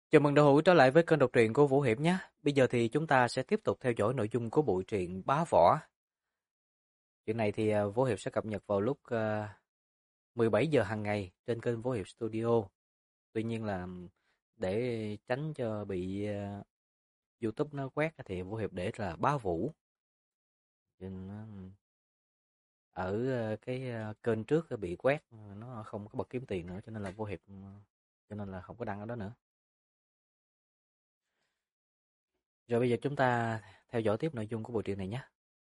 Chào mừng đạo hữu trở lại với kênh đọc truyện của Vũ Hiệp nhé. Bây giờ thì chúng ta sẽ tiếp tục theo dõi nội dung của bộ truyện Bá Võ. Chuyện này thì Vũ Hiệp sẽ cập nhật vào lúc 17 giờ hàng ngày trên kênh Vũ Hiệp Studio. Tuy nhiên là để tránh cho bị YouTube nó quét thì Vũ Hiệp để là Bá Vũ. Trên, ở cái kênh trước bị quét, nó không có bật kiếm tiền nữa cho nên là Vũ Hiệp cho nên là không có đăng ở đó nữa. Rồi bây giờ chúng ta theo dõi tiếp nội dung của bộ truyện này nhé.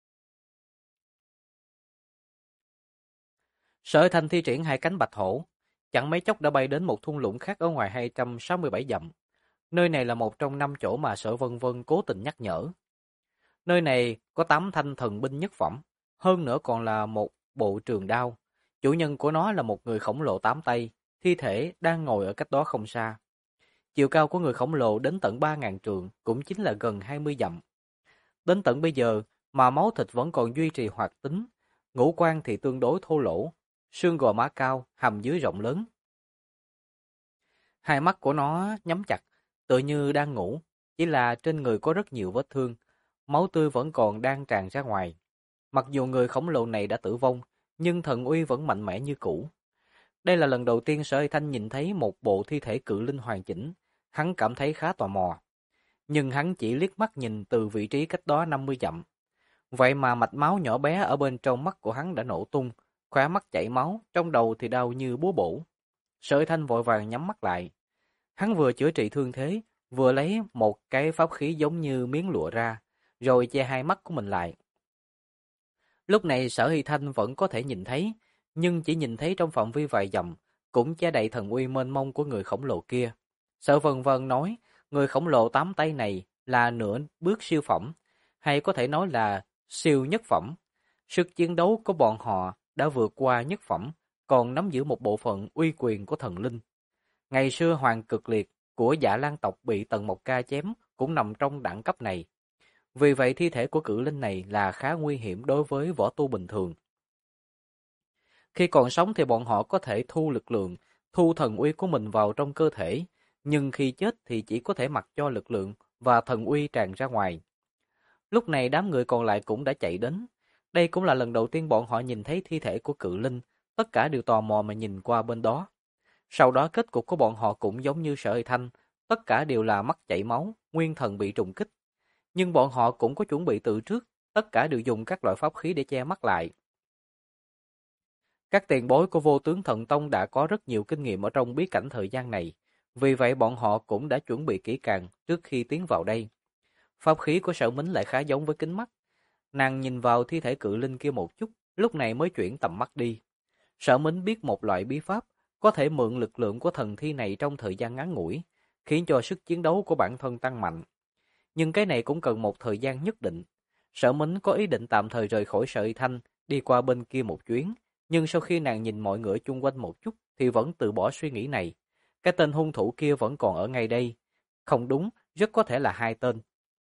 Sở Thanh thi triển hai cánh bạch hổ, chẳng mấy chốc đã bay đến một thung lũng khác ở ngoài 267 dặm. Nơi này là một trong 5 chỗ mà Sở Vân Vân cố tình nhắc nhở. Nơi này có 8 thanh thần binh nhất phẩm, hơn nữa còn là một bộ trường đao. Chủ nhân của nó là một người khổng lồ 8 tay, thi thể đang ngồi ở cách đó không xa. Chiều cao của người khổng lồ đến tận 3.000 trượng, cũng chính là gần 20 dặm. Đến tận bây giờ mà máu thịt vẫn còn duy trì hoạt tính, ngũ quan thì tương đối thô lỗ, xương gò má cao, hàm dưới rộng lớn. Hai mắt của nó nhắm chặt, tựa như đang ngủ, chỉ là trên người có rất nhiều vết thương, máu tươi vẫn còn đang tràn ra ngoài. Mặc dù người khổng lồ này đã tử vong, nhưng thần uy vẫn mạnh mẽ như cũ. Đây là lần đầu tiên Sở Hy Thanh nhìn thấy một bộ thi thể cự linh hoàn chỉnh, hắn cảm thấy khá tò mò. Nhưng hắn chỉ liếc mắt nhìn từ vị trí cách đó 50 dặm. Vậy mà mạch máu nhỏ bé ở bên trong mắt của hắn đã nổ tung, khóe mắt chảy máu, trong đầu thì đau như búa bổ. Sở Thanh vội vàng nhắm mắt lại. Hắn vừa chữa trị thương thế, vừa lấy một cái pháp khí giống như miếng lụa ra, rồi che hai mắt của mình lại. Lúc này Sở Hy Thanh vẫn có thể nhìn thấy, nhưng chỉ nhìn thấy trong phạm vi vài dặm, cũng che đậy thần uy mênh mông của người khổng lồ kia. Sở Vân Vân nói, người khổng lồ 8 tay này là nửa bước siêu phẩm, hay có thể nói là siêu nhất phẩm. Sức chiến đấu của bọn họ đã vượt qua nhất phẩm, còn nắm giữ một bộ phận uy quyền của thần linh. Ngày xưa Hoàng Cực Liệt của Dạ Lan tộc bị Tần Mộc Ca chém cũng nằm trong đẳng cấp này. Vì vậy thi thể của cự linh này là khá nguy hiểm đối với võ tu bình thường. Khi còn sống thì bọn họ có thể thu lực lượng, thu thần uy của mình vào trong cơ thể, nhưng khi chết thì chỉ có thể mặc cho lực lượng và thần uy tràn ra ngoài. Lúc này đám người còn lại cũng đã chạy đến. Đây cũng là lần đầu tiên bọn họ nhìn thấy thi thể của cự linh, tất cả đều tò mò mà nhìn qua bên đó. Sau đó kết cục của bọn họ cũng giống như Sở Hy Thanh, tất cả đều là mắt chảy máu, nguyên thần bị trùng kích. Nhưng bọn họ cũng có chuẩn bị từ trước, tất cả đều dùng các loại pháp khí để che mắt lại. Các tiền bối của Vô Tướng Thần Tông đã có rất nhiều kinh nghiệm ở trong bí cảnh thời gian này, vì vậy bọn họ cũng đã chuẩn bị kỹ càng trước khi tiến vào đây. Pháp khí của Sở Mính lại khá giống với kính mắt. Nàng nhìn vào thi thể cự linh kia một chút, lúc này mới chuyển tầm mắt đi. Sở Mính biết một loại bí pháp có thể mượn lực lượng của thần thi này trong thời gian ngắn ngủi, khiến cho sức chiến đấu của bản thân tăng mạnh. Nhưng cái này cũng cần một thời gian nhất định. Sở Mính có ý định tạm thời rời khỏi Sở Y Thanh, đi qua bên kia một chuyến, nhưng sau khi nàng nhìn mọi người chung quanh một chút thì vẫn từ bỏ suy nghĩ này. Cái tên hung thủ kia vẫn còn ở ngay đây. Không đúng, rất có thể là hai tên.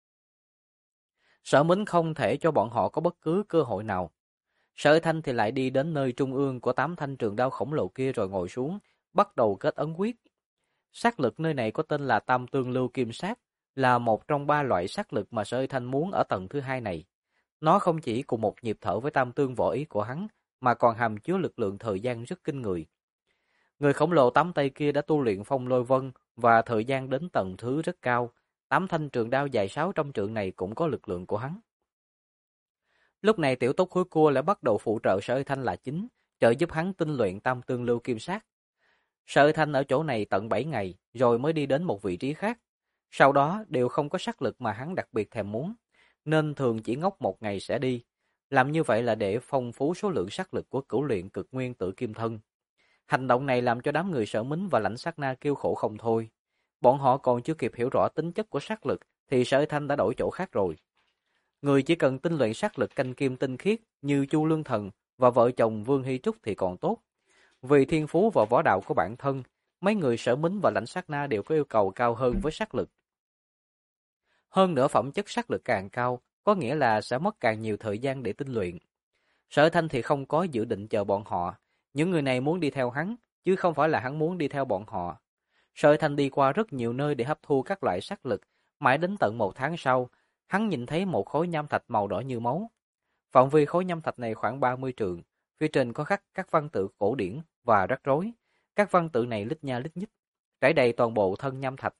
Sở Mính không thể cho bọn họ có bất cứ cơ hội nào. Sở Y Thanh thì lại đi đến nơi trung ương của 8 thanh trường đao khổng lồ kia rồi ngồi xuống, bắt đầu kết ấn quyết. Sát lực nơi này có tên là Tam Tương Lưu Kim Sát, là một trong 3 loại sát lực mà Sở Hy Thanh muốn ở tầng thứ 2 này. Nó không chỉ cùng một nhịp thở với tam tương võ ý của hắn, mà còn hàm chứa lực lượng thời gian rất kinh người. Người khổng lồ 8 tay kia đã tu luyện phong lôi vân và thời gian đến tầng thứ rất cao. 8 thanh trường đao dài 600 trượng này cũng có lực lượng của hắn. Lúc này tiểu túc hối cua lại bắt đầu phụ trợ Sở Hy Thanh là chính, trợ giúp hắn tinh luyện tam tương lưu kim sát. Sở Hy Thanh ở chỗ này tận 7 ngày, rồi mới đi đến một vị trí khác. Sau đó đều không có sát lực mà hắn đặc biệt thèm muốn, nên thường chỉ ngốc một ngày sẽ đi. Làm như vậy là để phong phú số lượng sát lực của cửu luyện cực nguyên tử kim thân. Hành động này làm cho đám người Sở Mính và Lãnh Sát Na kêu khổ không thôi. Bọn họ còn chưa kịp hiểu rõ tính chất của sát lực thì Sở Hy Thanh đã đổi chỗ khác rồi. Người chỉ cần tinh luyện sát lực canh kim tinh khiết như Chu Lương Thần và vợ chồng Vương Hy Trúc thì còn tốt. Vì thiên phú và võ đạo của bản thân, mấy người Sở Mính và Lãnh Sát Na đều có yêu cầu cao hơn với sát lực. Hơn nữa phẩm chất sát lực càng cao, có nghĩa là sẽ mất càng nhiều thời gian để tinh luyện. Sở Thanh thì không có dự định chờ bọn họ, những người này muốn đi theo hắn, chứ không phải là hắn muốn đi theo bọn họ. Sở Thanh đi qua rất nhiều nơi để hấp thu các loại sắc lực, mãi đến tận 1 tháng sau, hắn nhìn thấy một khối nham thạch màu đỏ như máu. Phạm vi khối nham thạch này khoảng 30 trượng, phía trên có khắc các văn tự cổ điển và rắc rối. Các văn tự này lít nha lít nhít, trải đầy toàn bộ thân nham thạch.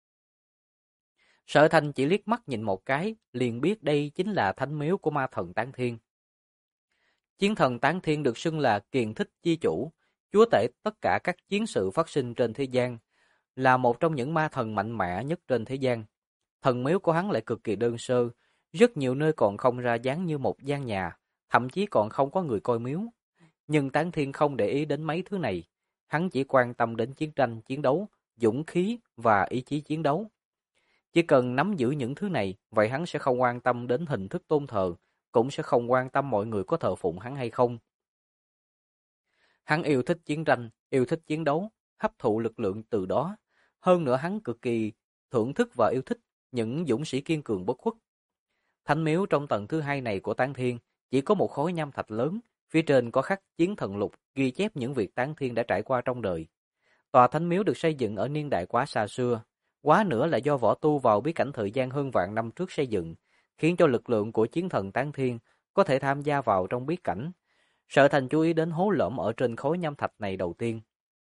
Sở Thanh chỉ liếc mắt nhìn một cái, liền biết đây chính là thánh miếu của ma thần Tán Thiên. Chiến thần Tán Thiên được xưng là kiền thích chi chủ, chúa tể tất cả các chiến sự phát sinh trên thế gian, là một trong những ma thần mạnh mẽ nhất trên thế gian. Thần miếu của hắn lại cực kỳ đơn sơ, rất nhiều nơi còn không ra dáng như một gian nhà, thậm chí còn không có người coi miếu. Nhưng Tán Thiên không để ý đến mấy thứ này, hắn chỉ quan tâm đến chiến tranh, chiến đấu, dũng khí và ý chí chiến đấu. Chỉ cần nắm giữ những thứ này, vậy hắn sẽ không quan tâm đến hình thức tôn thờ, cũng sẽ không quan tâm mọi người có thờ phụng hắn hay không. Hắn yêu thích chiến tranh, yêu thích chiến đấu, hấp thụ lực lượng từ đó. Hơn nữa hắn cực kỳ thưởng thức và yêu thích những dũng sĩ kiên cường bất khuất. Thánh miếu trong tầng thứ hai này của Tán Thiên chỉ có một khối nham thạch lớn, phía trên có khắc chiến thần lục ghi chép những việc Tán Thiên đã trải qua trong đời. Tòa thánh miếu được xây dựng ở niên đại quá xa xưa, quá nữa là do võ tu vào bí cảnh thời gian hơn vạn năm trước xây dựng, khiến cho lực lượng của chiến thần Tán Thiên có thể tham gia vào trong bí cảnh. Sở Thành chú ý đến hố lõm ở trên khối nham thạch này đầu tiên.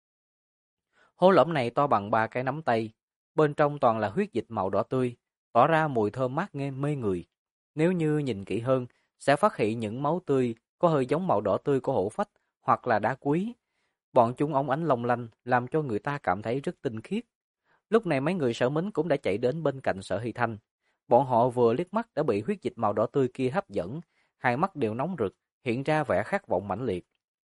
Hố lõm này to bằng 3 cái nắm tay, bên trong toàn là huyết dịch màu đỏ tươi, tỏ ra mùi thơm mát nghe mê người. Nếu như nhìn kỹ hơn, sẽ phát hiện những máu tươi có hơi giống màu đỏ tươi của hổ phách hoặc là đá quý. Bọn chúng óng ánh long lanh, làm cho người ta cảm thấy rất tinh khiết. Lúc này mấy người Sở Mính cũng đã chạy đến bên cạnh Sở Hy Thanh. Bọn họ vừa liếc mắt đã bị huyết dịch màu đỏ tươi kia hấp dẫn, hai mắt đều nóng rực, hiện ra vẻ khát vọng mãnh liệt.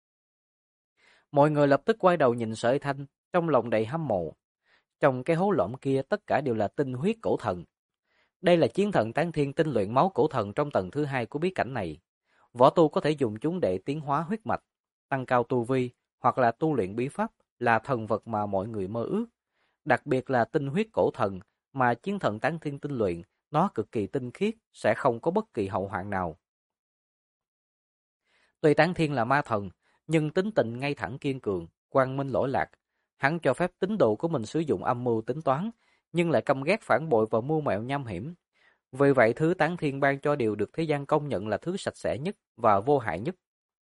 Mọi người lập tức quay đầu nhìn Sở Hy Thanh, trong lòng đầy hâm mộ. Trong cái hố lõm kia tất cả đều là tinh huyết cổ thần. Đây là chiến thần Tán Thiên tinh luyện máu cổ thần trong tầng thứ hai của bí cảnh này. Võ tu có thể dùng chúng để tiến hóa huyết mạch, tăng cao tu vi hoặc là tu luyện bí pháp, là thần vật mà mọi người mơ ước. Đặc biệt là tinh huyết cổ thần mà chiến thần Tán Thiên tinh luyện, nó cực kỳ tinh khiết, sẽ không có bất kỳ hậu hoạn nào. Tuy Tán Thiên là ma thần, nhưng tính tình ngay thẳng kiên cường, quang minh lỗi lạc. Hắn cho phép tín đồ của mình sử dụng âm mưu tính toán, nhưng lại căm ghét phản bội và mưu mẹo nham hiểm. Vì vậy thứ Tán Thiên ban cho đều được thế gian công nhận là thứ sạch sẽ nhất và vô hại nhất.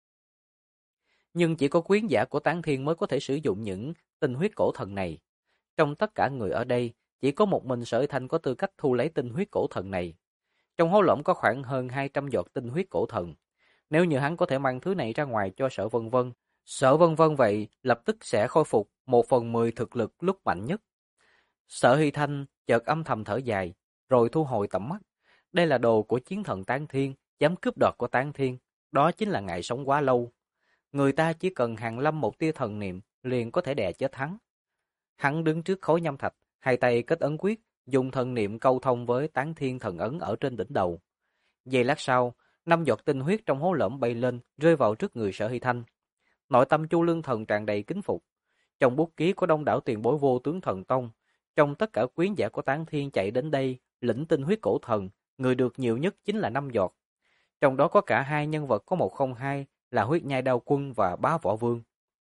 Nhưng chỉ có quyến giả của Tán Thiên mới có thể sử dụng những tinh huyết cổ thần này. Trong tất cả người ở đây, chỉ có một mình Sở Thanh có tư cách thu lấy tinh huyết cổ thần này. Trong hố lõm có khoảng hơn 200 giọt tinh huyết cổ thần. Nếu như hắn có thể mang thứ này ra ngoài cho Sở Vân Vân vậy lập tức sẽ khôi phục 1/10 thực lực lúc mạnh nhất. Sở Hy Thanh chợt âm thầm thở dài, rồi thu hồi tầm mắt. Đây là đồ của chiến thần Tán Thiên, dám cướp đoạt của Tán Thiên, đó chính là ngài sống quá lâu. Người ta chỉ cần hàn lâm một tia thần niệm, liền có thể đè chết hắn. Hắn đứng trước khối nham thạch, hai tay kết ấn quyết, dùng thần niệm câu thông với Tán Thiên thần ấn ở trên đỉnh đầu. Giây lát sau, 5 giọt tinh huyết trong hố lõm bay lên, rơi vào trước người Sở Hy Thanh. Nội tâm Chu Lương Thần tràn đầy kính phục. Trong bút ký có đông đảo tiền bối vô tướng thần tông, trong tất cả quyến giả của Tán Thiên chạy đến đây, lĩnh tinh huyết cổ thần, người được nhiều nhất chính là 5 giọt. Trong đó có cả hai nhân vật có 102 là Huyết Nhai Đao Quân và Bá Võ Vương.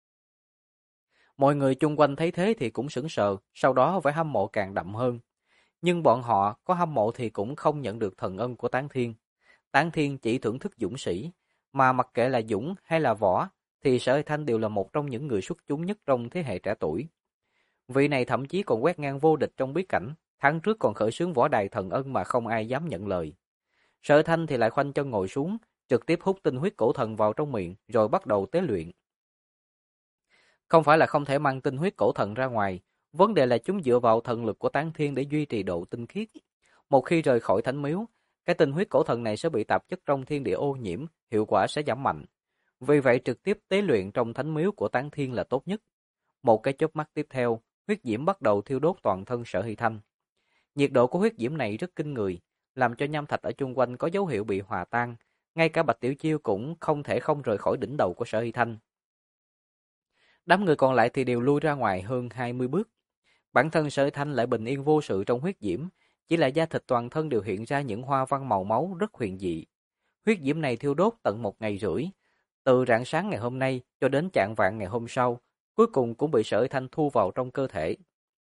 Mọi người chung quanh thấy thế thì cũng sững sờ, sau đó vẻ hâm mộ càng đậm hơn. Nhưng bọn họ có hâm mộ thì cũng không nhận được thần ân của Tán Thiên. Tán Thiên chỉ thưởng thức dũng sĩ, mà mặc kệ là dũng hay là võ, thì Sở Thanh đều là một trong những người xuất chúng nhất trong thế hệ trẻ tuổi. Vị này thậm chí còn quét ngang vô địch trong bí cảnh, tháng trước còn khởi xướng võ đài thần ân mà không ai dám nhận lời. Sở Thanh thì lại khoanh chân ngồi xuống, trực tiếp hút tinh huyết cổ thần vào trong miệng, rồi bắt đầu tế luyện. Không phải là không thể mang tinh huyết cổ thần ra ngoài, vấn đề là chúng dựa vào thần lực của Tán Thiên để duy trì độ tinh khiết. Một khi rời khỏi thánh miếu, cái tinh huyết cổ thần này sẽ bị tạp chất trong thiên địa ô nhiễm, hiệu quả sẽ giảm mạnh. Vì vậy trực tiếp tế luyện trong thánh miếu của Tán Thiên là tốt nhất. Một cái chớp mắt tiếp theo, huyết diễm bắt đầu thiêu đốt toàn thân Sở Hy Thanh. Nhiệt độ của huyết diễm này rất kinh người, làm cho nham thạch ở chung quanh có dấu hiệu bị hòa tan, ngay cả Bạch Tiểu Chiêu cũng không thể không rời khỏi đỉnh đầu của Sở Hy Thanh. Đám người còn lại thì đều lui ra ngoài hơn 20 bước. Bản thân Sở Hy Thanh lại bình yên vô sự trong huyết diễm, chỉ là da thịt toàn thân đều hiện ra những hoa văn màu máu rất huyền dị. Huyết diễm này thiêu đốt tận 1 ngày rưỡi, từ rạng sáng ngày hôm nay cho đến chạng vạng ngày hôm sau, cuối cùng cũng bị Sở Hy Thanh thu vào trong cơ thể.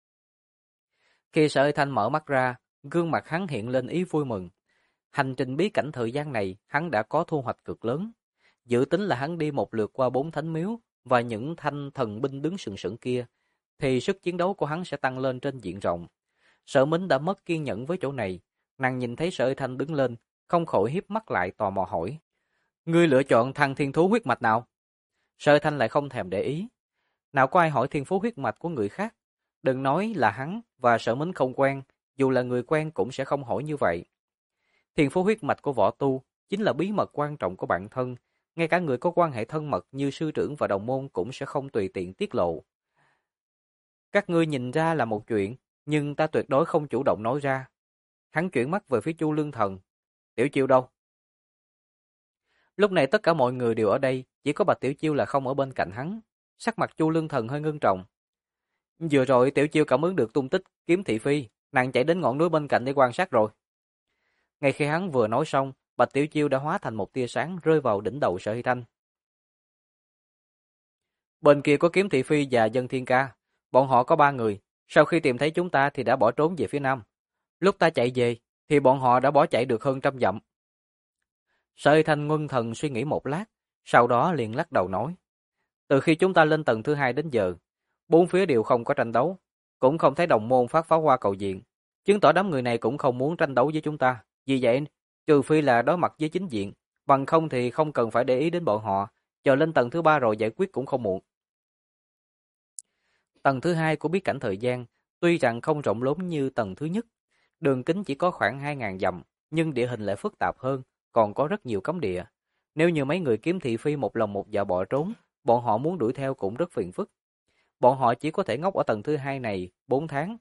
Khi Sở Thanh mở mắt ra, gương mặt hắn hiện lên ý vui mừng. Hành trình bí cảnh thời gian này, hắn đã có thu hoạch cực lớn. Dự tính là hắn đi một lượt qua 4 thánh miếu và những thanh thần binh đứng sừng sững kia, thì sức chiến đấu của hắn sẽ tăng lên trên diện rộng. Sở Mính đã mất kiên nhẫn với chỗ này, nàng nhìn thấy Sở Thanh đứng lên, không khỏi híp mắt lại tò mò hỏi: "Ngươi lựa chọn thằng thiên thú huyết mạch nào?" Sở Thanh lại không thèm để ý. Nào có ai hỏi thiên phú huyết mạch của người khác, đừng nói là hắn và Sở Mính không quen, dù là người quen cũng sẽ không hỏi như vậy. Thiên phú huyết mạch của võ tu chính là bí mật quan trọng của bản thân, ngay cả người có quan hệ thân mật như sư trưởng và đồng môn cũng sẽ không tùy tiện tiết lộ. Các ngươi nhìn ra là một chuyện, nhưng ta tuyệt đối không chủ động nói ra. Hắn chuyển mắt về phía Chu Lương Thần. Tiểu Chiêu đâu? Lúc này tất cả mọi người đều ở đây, chỉ có Bạch Tiểu Chiêu là không ở bên cạnh hắn. Sắc mặt Chu Lương Thần hơi ngưng trọng. Vừa rồi Tiểu Chiêu cảm ứng được tung tích Kiếm Thị Phi, nàng chạy đến ngọn núi bên cạnh để quan sát rồi. Ngay khi hắn vừa nói xong, Bạch Tiểu Chiêu đã hóa thành một tia sáng rơi vào đỉnh đầu Sở Hy Thanh. Bên kia có Kiếm Thị Phi và Dân Thiên Ca, bọn họ có 3 người, sau khi tìm thấy chúng ta thì đã bỏ trốn về phía nam. Lúc ta chạy về thì bọn họ đã bỏ chạy được hơn 100 dặm. Sở Hy Thanh ngưng thần suy nghĩ một lát, sau đó liền lắc đầu nói: từ khi chúng ta lên tầng thứ 2 đến giờ, bốn phía đều không có tranh đấu, cũng không thấy đồng môn phát pháo hoa cầu diện, chứng tỏ đám người này cũng không muốn tranh đấu với chúng ta. Vì vậy, trừ phi là đối mặt với chính diện, bằng không thì không cần phải để ý đến bọn họ, chờ lên tầng thứ 3 rồi giải quyết cũng không muộn. Tầng thứ 2 của bí cảnh thời gian, tuy rằng không rộng lớn như tầng thứ nhất, đường kính chỉ có khoảng 2.000 dặm, nhưng địa hình lại phức tạp hơn, còn có rất nhiều cấm địa. Nếu như mấy người Kiếm Thị Phi một lòng một dạ bỏ trốn, bọn họ muốn đuổi theo cũng rất phiền phức. Bọn họ chỉ có thể ngốc ở tầng thứ 2 này 4 tháng.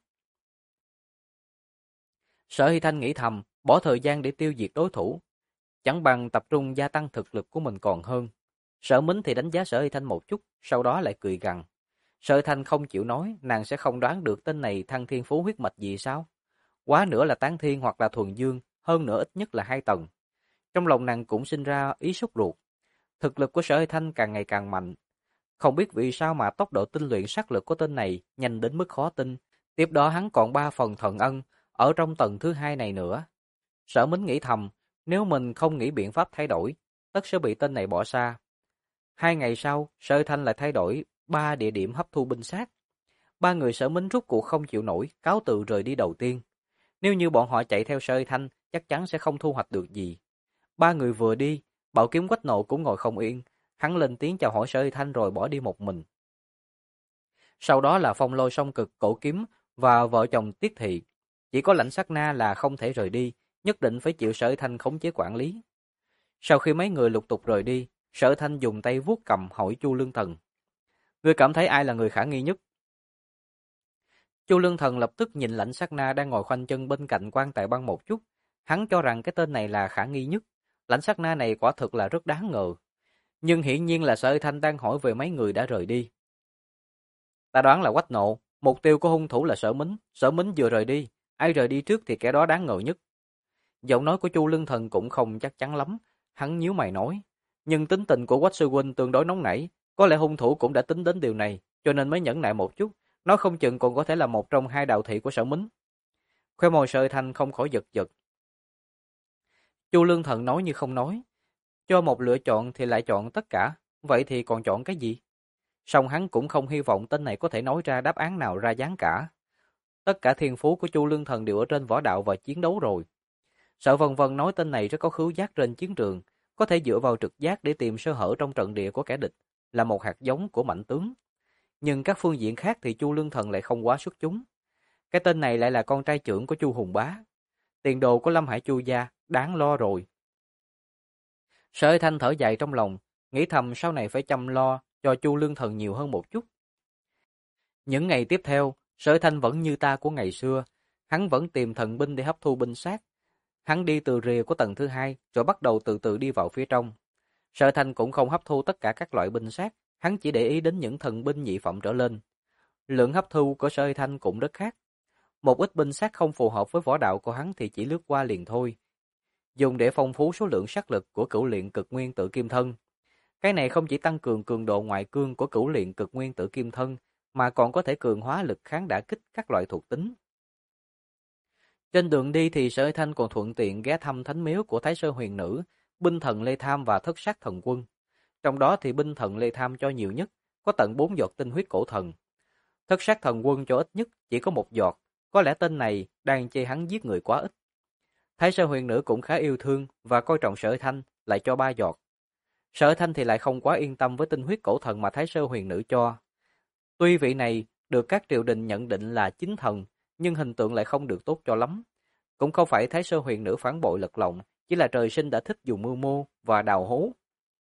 Sở Hy Thanh nghĩ thầm, bỏ thời gian để tiêu diệt đối thủ, chẳng bằng tập trung gia tăng thực lực của mình còn hơn. Sở Mính thì đánh giá Sở Hy Thanh một chút, sau đó lại cười gằn. Sở Hy Thanh không chịu nói, nàng sẽ không đoán được tên này thăng thiên phú huyết mạch gì sao? Quá nữa là tán thiên hoặc là thuần dương, hơn nữa ít nhất là 2 tầng. Trong lòng nàng cũng sinh ra ý sốt ruột. Thực lực của Sở Hy Thanh càng ngày càng mạnh. Không biết vì sao mà tốc độ tinh luyện sát lực của tên này nhanh đến mức khó tin. Tiếp đó hắn còn 3 phần thần ân ở trong tầng thứ 2 này nữa. Sở Mính nghĩ thầm, nếu mình không nghĩ biện pháp thay đổi, tất sẽ bị tên này bỏ xa. 2 ngày sau, Sở Thanh lại thay đổi 3 địa điểm hấp thu binh sát. 3 người Sở Mính rút cuộc không chịu nổi, cáo từ rời đi đầu tiên. Nếu như bọn họ chạy theo Sở Thanh, chắc chắn sẽ không thu hoạch được gì. 3 người vừa đi, Bảo Kiếm Quách Nộ cũng ngồi không yên, hắn lên tiếng chào hỏi Sở Thanh rồi bỏ đi một mình. Sau đó là Phong Lôi Song Cực, Cổ Kiếm và vợ chồng Tiết Thị. Chỉ có Lãnh Sát Na là không thể rời đi, nhất định phải chịu Sở Thanh khống chế quản lý. Sau khi mấy người lục tục rời đi, Sở Thanh dùng tay vuốt cầm hỏi Chu Lương Thần: "Ngươi cảm thấy ai là người khả nghi nhất?" Chu Lương Thần lập tức nhìn Lãnh Sát Na đang ngồi khoanh chân bên cạnh Quan Tài Băng một chút, hắn cho rằng cái tên này là khả nghi nhất. Lãnh Sát Na này quả thực là rất đáng ngờ. Nhưng hiển nhiên là Sở Thanh đang hỏi về mấy người đã rời đi. Ta đoán là Quách Nộ, mục tiêu của hung thủ là Sở Mính vừa rời đi, ai rời đi trước thì kẻ đó đáng ngờ nhất. Giọng nói của Chu Lương Thần cũng không chắc chắn lắm, hắn nhíu mày nói, nhưng tính tình của Quách sư huynh tương đối nóng nảy, có lẽ hung thủ cũng đã tính đến điều này, cho nên mới nhẫn nại một chút, nói không chừng còn có thể là một trong 2 đạo thị của Sở Mính. Khóe môi Sở Thanh không khỏi giật giật. Chu Lương Thần nói như không nói, cho một lựa chọn thì lại chọn tất cả, vậy thì còn chọn cái gì? Song hắn cũng không hy vọng tên này có thể nói ra đáp án nào ra dáng cả. Tất cả thiên phú của Chu Lương Thần đều ở trên võ đạo và chiến đấu rồi. Sở Vân Vân nói tên này rất có khứu giác trên chiến trường, có thể dựa vào trực giác để tìm sơ hở trong trận địa của kẻ địch, là một hạt giống của mạnh tướng. Nhưng các phương diện khác thì Chu Lương Thần lại không quá xuất chúng. Cái tên này lại là con trai trưởng của Chu Hùng Bá. Tiền đồ của Lâm Hải Chu gia đáng lo rồi. Sở Thanh thở dài trong lòng, nghĩ thầm sau này phải chăm lo cho Chu Lương Thần nhiều hơn một chút. Những ngày tiếp theo, Sở Thanh vẫn như ta của ngày xưa, hắn vẫn tìm thần binh để hấp thu binh sát. Hắn đi từ rìa của tầng thứ 2, rồi bắt đầu từ từ đi vào phía trong. Sở Thanh cũng không hấp thu tất cả các loại binh sát, hắn chỉ để ý đến những thần binh nhị phẩm trở lên. Lượng hấp thu của Sở Thanh cũng rất khác. Một ít binh sát không phù hợp với võ đạo của hắn thì chỉ lướt qua liền thôi. Dùng để phong phú số lượng sát lực của cửu luyện cực nguyên tự kim thân. Cái này không chỉ tăng cường cường độ ngoại cương của cửu luyện cực nguyên tự kim thân, mà còn có thể cường hóa lực kháng đả kích các loại thuộc tính. Trên đường đi thì Sở Hy Thanh còn thuận tiện ghé thăm thánh miếu của Thái Sơ Huyền Nữ, binh thần Lê Tham và Thất Sát Thần Quân. Trong đó thì binh thần Lê Tham cho nhiều nhất, có tận 4 giọt tinh huyết cổ thần. Thất Sát Thần Quân cho ít nhất chỉ có 1 giọt, có lẽ tên này đang chê hắn giết người quá ít. Thái Sơ Huyền Nữ cũng khá yêu thương và coi trọng Sở Hy Thanh, lại cho 3 giọt. Sở Hy Thanh thì lại không quá yên tâm với tinh huyết cổ thần mà Thái Sơ Huyền Nữ cho. Tuy vị này được các triều đình nhận định là chính thần, nhưng hình tượng lại không được tốt cho lắm. Cũng không phải Thái Sơ Huyền Nữ phản bội lật lọng, chỉ là trời sinh đã thích dùng mưu mô và đào hố.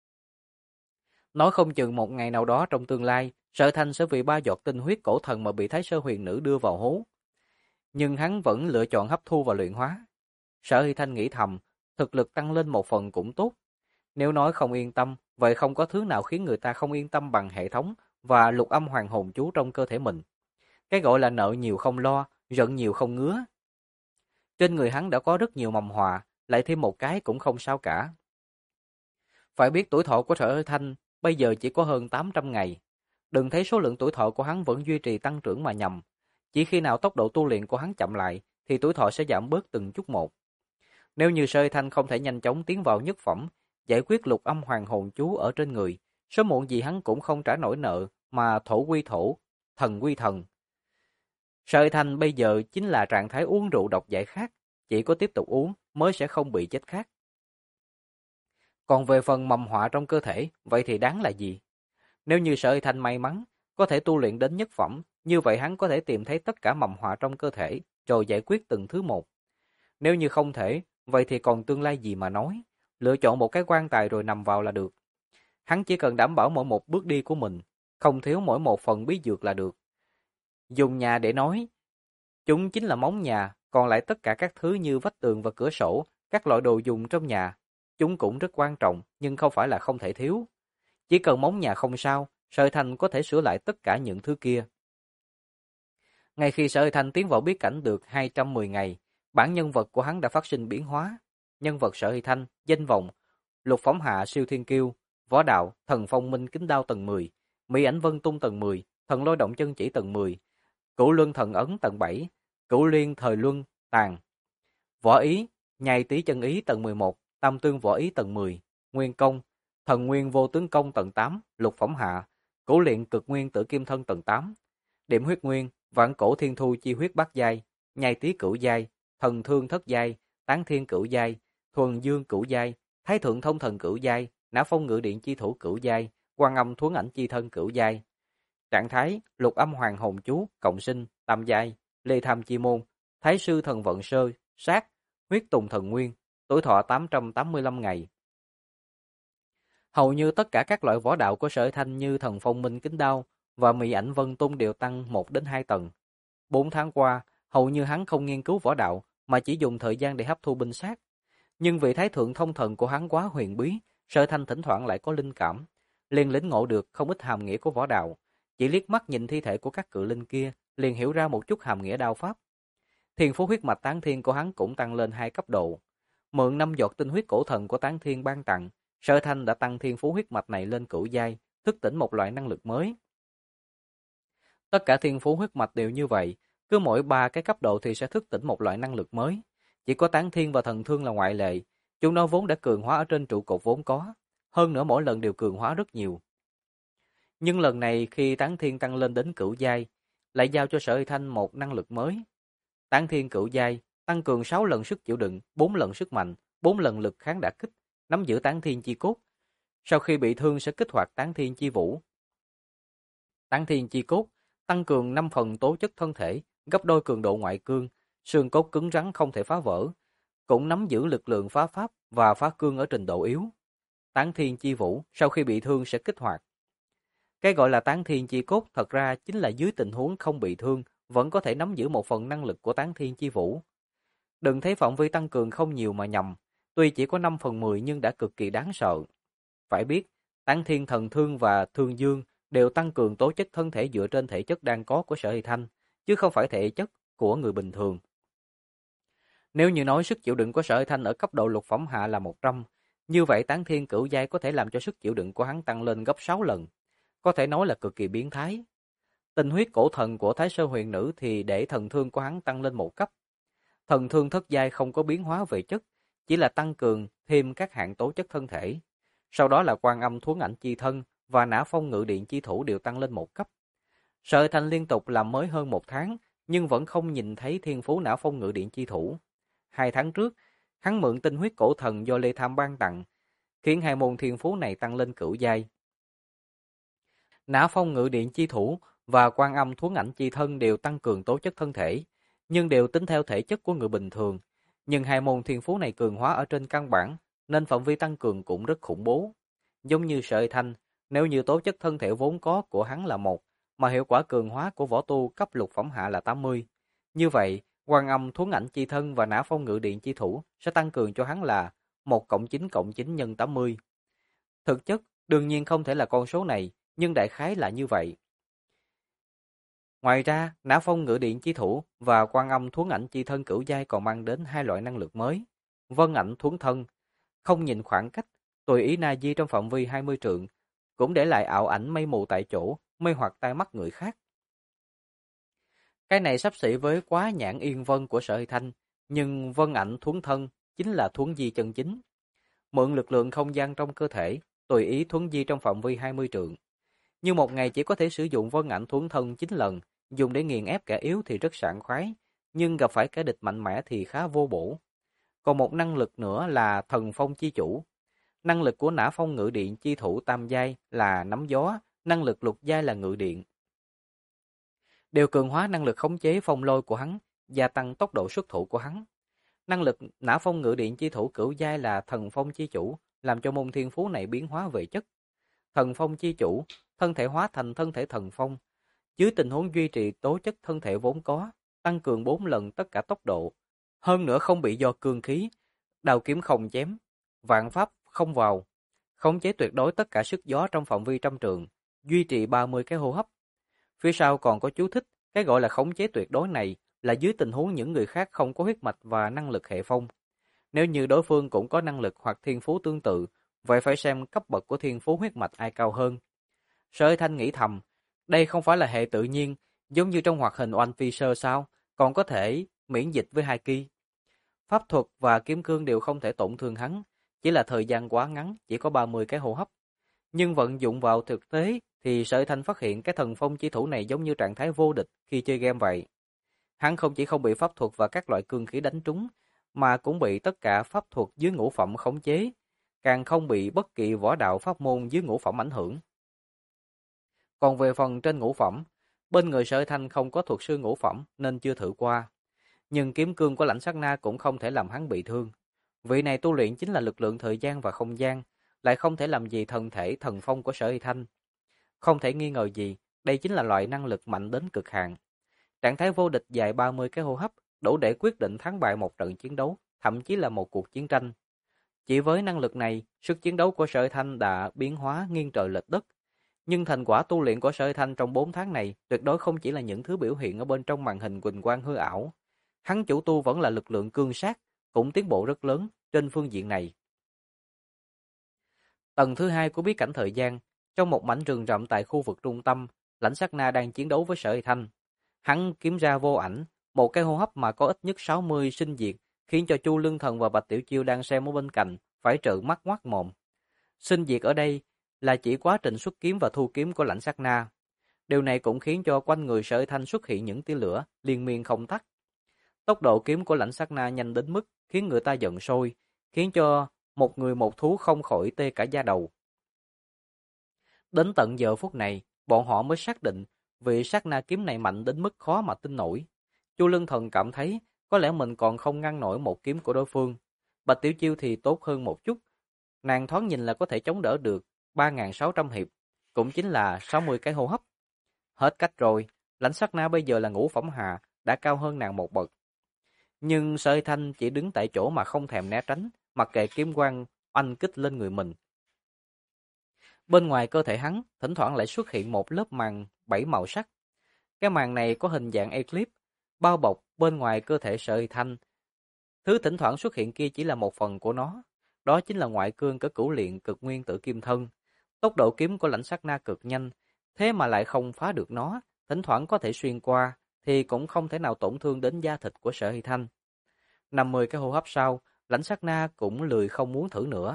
Nói không chừng một ngày nào đó trong tương lai, Sở Thanh sẽ vì 3 giọt tinh huyết cổ thần mà bị Thái Sơ Huyền Nữ đưa vào hố. Nhưng hắn vẫn lựa chọn hấp thu và luyện hóa. Sở Hy Thanh nghĩ thầm, thực lực tăng lên một phần cũng tốt. Nếu nói không yên tâm, vậy không có thứ nào khiến người ta không yên tâm bằng hệ thống và lục âm hoàng hồn chú trong cơ thể mình. Cái gọi là nợ nhiều không lo, giận nhiều không ngứa. Trên người hắn đã có rất nhiều mầm họa, lại thêm một cái cũng không sao cả. Phải biết tuổi thọ của Sở Hy Thanh bây giờ chỉ có hơn 800 ngày. Đừng thấy số lượng tuổi thọ của hắn vẫn duy trì tăng trưởng mà nhầm. Chỉ khi nào tốc độ tu luyện của hắn chậm lại, thì tuổi thọ sẽ giảm bớt từng chút một. Nếu như Sở Hy Thanh không thể nhanh chóng tiến vào nhất phẩm, giải quyết lục âm hoàng hồn chú ở trên người, sớm muộn gì hắn cũng không trả nổi nợ, mà thổ quy thổ, thần quy thần. Sở Hy Thanh bây giờ chính là trạng thái uống rượu độc giải khát, chỉ có tiếp tục uống mới sẽ không bị chết khát. Còn về phần mầm họa trong cơ thể, vậy thì đáng là gì? Nếu như Sở Hy Thanh may mắn, có thể tu luyện đến nhất phẩm, như vậy hắn có thể tìm thấy tất cả mầm họa trong cơ thể, rồi giải quyết từng thứ một. Nếu như không thể, vậy thì còn tương lai gì mà nói, lựa chọn một cái quan tài rồi nằm vào là được. Hắn chỉ cần đảm bảo mỗi một bước đi của mình, không thiếu mỗi một phần bí dược là được. Dùng nhà để nói, chúng chính là móng nhà, còn lại tất cả các thứ như vách tường và cửa sổ, các loại đồ dùng trong nhà, chúng cũng rất quan trọng, nhưng không phải là không thể thiếu. Chỉ cần móng nhà không sao, Sở Hy Thanh có thể sửa lại tất cả những thứ kia. Ngay khi Sở Hy Thanh tiến vào bí cảnh được 210 ngày, bản nhân vật của hắn đã phát sinh biến hóa. Nhân vật Sở Hy Thanh, danh vọng, lục phẩm hạ siêu thiên kiêu, võ đạo, thần phong minh kính đao tầng 10, mỹ ảnh vân tung tầng 10, thần lôi động chân chỉ tầng 10, cửu luân thần ấn tầng 7, cửu liên thời luân tàn, võ ý, nhai tý chân ý tầng 11, tam tương võ ý tầng 10, nguyên công, thần nguyên vô tướng công tầng 8, lục phẩm hạ, cửu luyện cực nguyên tử kim thân tầng 8, điểm huyết nguyên, vạn cổ thiên thu chi huyết bát giai, nhai tý cửu giai, thần thương thất giai, tán thiên cửu giai, thuần dương cửu giai, thái thượng thông thần cửu giai, nã phong ngự điện chi thủ cửu giai, quan âm thuấn ảnh chi thân cửu giai. Trạng thái lục âm hoàng hồn chú cộng sinh tam giai, lê tham chi môn, thái sư thần vận sơ, sát, huyết tùng thần nguyên, tuổi thọ 885 ngày. Hầu như tất cả các loại võ đạo của Sở Hy Thanh như thần phong minh kính đao và mỹ ảnh vân tung đều tăng 1 đến 2 tầng. 4 tháng qua, hầu như hắn không nghiên cứu võ đạo mà chỉ dùng thời gian để hấp thu binh sát. Nhưng vị thái thượng thông thần của hắn quá huyền bí, Sở Hy Thanh thỉnh thoảng lại có linh cảm, liền lĩnh ngộ được không ít hàm nghĩa của võ đạo. Chỉ liếc mắt nhìn thi thể của các cự linh kia, liền hiểu ra một chút hàm nghĩa đao pháp. Thiên phú huyết mạch tán thiên của hắn cũng tăng lên 2 cấp độ. Mượn 5 giọt tinh huyết cổ thần của tán thiên ban tặng, Sở Thanh đã tăng thiên phú huyết mạch này lên cửu giai, thức tỉnh một loại năng lực mới. Tất cả thiên phú huyết mạch đều như vậy, cứ mỗi 3 cái cấp độ thì sẽ thức tỉnh một loại năng lực mới. Chỉ có tán thiên và thần thương là ngoại lệ, chúng nó vốn đã cường hóa ở trên trụ cột vốn có, hơn nữa mỗi lần đều cường hóa rất nhiều. Nhưng lần này khi tán thiên tăng lên đến cửu giai, lại giao cho Sở Hy Thanh một năng lực mới. Tán thiên cửu giai, tăng cường 6 lần sức chịu đựng, 4 lần sức mạnh, 4 lần lực kháng đả kích, nắm giữ tán thiên chi cốt. Sau khi bị thương sẽ kích hoạt tán thiên chi vũ. Tán thiên chi cốt, tăng cường 5 phần tố chất thân thể, gấp đôi cường độ ngoại cương, xương cốt cứng rắn không thể phá vỡ, cũng nắm giữ lực lượng phá pháp và phá cương ở trình độ yếu. Tán thiên chi vũ, sau khi bị thương sẽ kích hoạt. Cái gọi là tán thiên chi cốt thật ra chính là dưới tình huống không bị thương, vẫn có thể nắm giữ một phần năng lực của tán thiên chi vũ. Đừng thấy phạm vi tăng cường không nhiều mà nhầm, tuy chỉ có 5/10 nhưng đã cực kỳ đáng sợ. Phải biết, tán thiên thần thương và thương dương đều tăng cường tố chất thân thể dựa trên thể chất đang có của Sở Hy Thanh, chứ không phải thể chất của người bình thường. Nếu như nói sức chịu đựng của Sở Hy Thanh ở cấp độ lục phẩm hạ là 100, như vậy tán thiên cửu giai có thể làm cho sức chịu đựng của hắn tăng lên gấp 6 lần. Có thể nói là cực kỳ biến thái. Tinh huyết cổ thần của Thái Sơ Huyền Nữ thì để thần thương của hắn tăng lên 1 cấp. Thần thương thất giai không có biến hóa về chất, chỉ là tăng cường thêm các hạng tố chất thân thể. Sau đó là Quan Âm Thuấn Ảnh Chi Thân và Nã Phong Ngự Điện Chi Thủ đều tăng lên một cấp. Sở Hải Thanh liên tục làm mới hơn một tháng, nhưng vẫn không nhìn thấy thiên phú Nã Phong Ngự Điện Chi Thủ. 2 tháng trước, hắn mượn tinh huyết cổ thần do Lê Tham ban tặng, khiến hai môn thiên phú này tăng lên cửu giai. Nã Phong Ngự Điện Chi Thủ và Quan Âm Thuấn Ảnh Chi Thân đều tăng cường tố chất thân thể, nhưng đều tính theo thể chất của người bình thường. Nhưng hai môn thiên phú này cường hóa ở trên căn bản, nên phạm vi tăng cường cũng rất khủng bố. Giống như Sở Hải Thanh, nếu như tố chất thân thể vốn có của hắn là 1, mà hiệu quả cường hóa của võ tu cấp lục phẩm hạ là 80. Như vậy, Quan Âm Thuấn Ảnh Chi Thân và Nã Phong Ngự Điện Chi Thủ sẽ tăng cường cho hắn là 1 cộng 9 cộng 9 nhân 80. Thực chất, đương nhiên không thể là con số này, nhưng đại khái là như vậy. Ngoài ra, Nã Phong Ngự Điện Chi Thủ và Quan Âm Thuấn Ảnh Chi Thân cửu giai còn mang đến 2 loại năng lực mới. Vân Ảnh Thuấn Thân, không nhìn khoảng cách, tùy ý na di trong phạm vi 20 trượng, cũng để lại ảo ảnh mây mù tại chỗ, mê hoặc tai mắt người khác. Cái này xấp xỉ với Quá Nhãn Yên Vân của Sở Hải Thanh, nhưng Vân Ảnh Thuấn Thân chính là thuấn di chân chính. Mượn lực lượng không gian trong cơ thể, tùy ý thuấn di trong phạm vi 20 trượng. Nhưng một ngày chỉ có thể sử dụng Vân Ảnh Thuấn Thân 9 lần, dùng để nghiền ép kẻ yếu thì rất sảng khoái, nhưng gặp phải kẻ địch mạnh mẽ thì khá vô bổ. Còn một năng lực nữa là Thần Phong Chi Chủ. Năng lực của Nã Phong Ngự Điện Chi Thủ tam giai là nắm gió, năng lực lục giai là ngự điện. Đều cường hóa năng lực khống chế phong lôi của hắn, gia tăng tốc độ xuất thủ của hắn. Năng lực Nã Phong Ngự Điện Chi Thủ cửu giai là Thần Phong Chi Chủ, làm cho môn thiên phú này biến hóa về chất. Thần Phong Chi Chủ, thân thể hóa thành thân thể thần phong, dưới tình huống duy trì tố chất thân thể vốn có, tăng cường 4 lần tất cả tốc độ. Hơn nữa không bị do cương khí, đao kiếm không chém, vạn pháp không vào, khống chế tuyệt đối tất cả sức gió trong phạm vi trăm trượng, duy trì 30 cái hô hấp. Phía sau còn có chú thích, cái gọi là khống chế tuyệt đối này là dưới tình huống những người khác không có huyết mạch và năng lực hệ phong. Nếu như đối phương cũng có năng lực hoặc thiên phú tương tự, vậy phải xem cấp bậc của thiên phú huyết mạch ai cao hơn. Sở Hải Thanh nghĩ thầm, đây không phải là hệ tự nhiên, giống như trong hoạt hình One Piece sao, còn có thể miễn dịch với haki. Pháp thuật và kiếm cương đều không thể tổn thương hắn, chỉ là thời gian quá ngắn, chỉ có 30 cái hô hấp. Nhưng vận dụng vào thực tế thì Sở Hải Thanh phát hiện cái thần phong chi thủ này giống như trạng thái vô địch khi chơi game vậy. Hắn không chỉ không bị pháp thuật và các loại cương khí đánh trúng, mà cũng bị tất cả pháp thuật dưới ngũ phẩm khống chế, càng không bị bất kỳ võ đạo pháp môn dưới ngũ phẩm ảnh hưởng. Còn về phần trên ngũ phẩm, bên người Sở Hải Thanh không có thuật sư ngũ phẩm nên chưa thử qua. Nhưng kiếm cương của Lãnh Sát Na cũng không thể làm hắn bị thương. Vị này tu luyện chính là lực lượng thời gian và không gian, lại không thể làm gì thần thể thần phong của Sở Hải Thanh. Không thể nghi ngờ gì, đây chính là loại năng lực mạnh đến cực hạn. Trạng thái vô địch dài 30 cái hô hấp, đủ để quyết định thắng bại một trận chiến đấu, thậm chí là một cuộc chiến tranh. Chỉ với năng lực này, sức chiến đấu của Sở Hải Thanh đã biến hóa nghiêng trời lệch đất. Nhưng thành quả tu luyện của Sở Hải Thanh trong 4 tháng này tuyệt đối không chỉ là những thứ biểu hiện ở bên trong màn hình quỳnh quang hư ảo. Hắn chủ tu vẫn là lực lượng cương sát, cũng tiến bộ rất lớn trên phương diện này. Tầng thứ 2 của bí cảnh thời gian, trong một mảnh rừng rậm tại khu vực trung tâm, Lãnh Sát Na đang chiến đấu với Sở Hải Thanh. Hắn kiếm ra vô ảnh, một cái hô hấp mà có ít nhất 60 sinh diệt, khiến cho Chu Lương Thần và Bạch Tiểu Chiêu đang xem ở bên cạnh phải trợn mắt ngoác mồm. Sinh diệt ở đây là chỉ quá trình xuất kiếm và thu kiếm của Lãnh Sát Na. Điều này cũng khiến cho quanh người Sở Hải Thanh xuất hiện những tia lửa liên miên không tắt. Tốc độ kiếm của Lãnh Sát Na nhanh đến mức khiến người ta giận sôi, khiến cho một người một thú không khỏi tê cả da đầu. Đến tận giờ phút này, bọn họ mới xác định vị sát na kiếm này mạnh đến mức khó mà tin nổi. Chu Lương Thần cảm thấy có lẽ mình còn không ngăn nổi một kiếm của đối phương. Bạch Tiểu Chiêu thì tốt hơn một chút. Nàng thoáng nhìn là có thể chống đỡ được 3.600 hiệp, cũng chính là 60 cái hô hấp. Hết cách rồi, Lãnh Sát Na bây giờ là ngũ phẩm hạ, đã cao hơn nàng một bậc. Nhưng Sở Hải Thanh chỉ đứng tại chỗ mà không thèm né tránh, mặc kệ kiếm quang oanh kích lên người mình. Bên ngoài cơ thể hắn, thỉnh thoảng lại xuất hiện một lớp màng 7 màu sắc. Cái màng này có hình dạng eclipse, bao bọc bên ngoài cơ thể Sở Hải Thanh. Thứ thỉnh thoảng xuất hiện kia chỉ là một phần của nó, đó chính là ngoại cương cỡ cửu luyện cực nguyên tử kim thân. Tốc độ kiếm của Lãnh Sát Na cực nhanh, thế mà lại không phá được nó, thỉnh thoảng có thể xuyên qua, thì cũng không thể nào tổn thương đến da thịt của Sở Hải Thanh. 50 cái hô hấp sau, Lãnh Sát Na cũng lười không muốn thử nữa.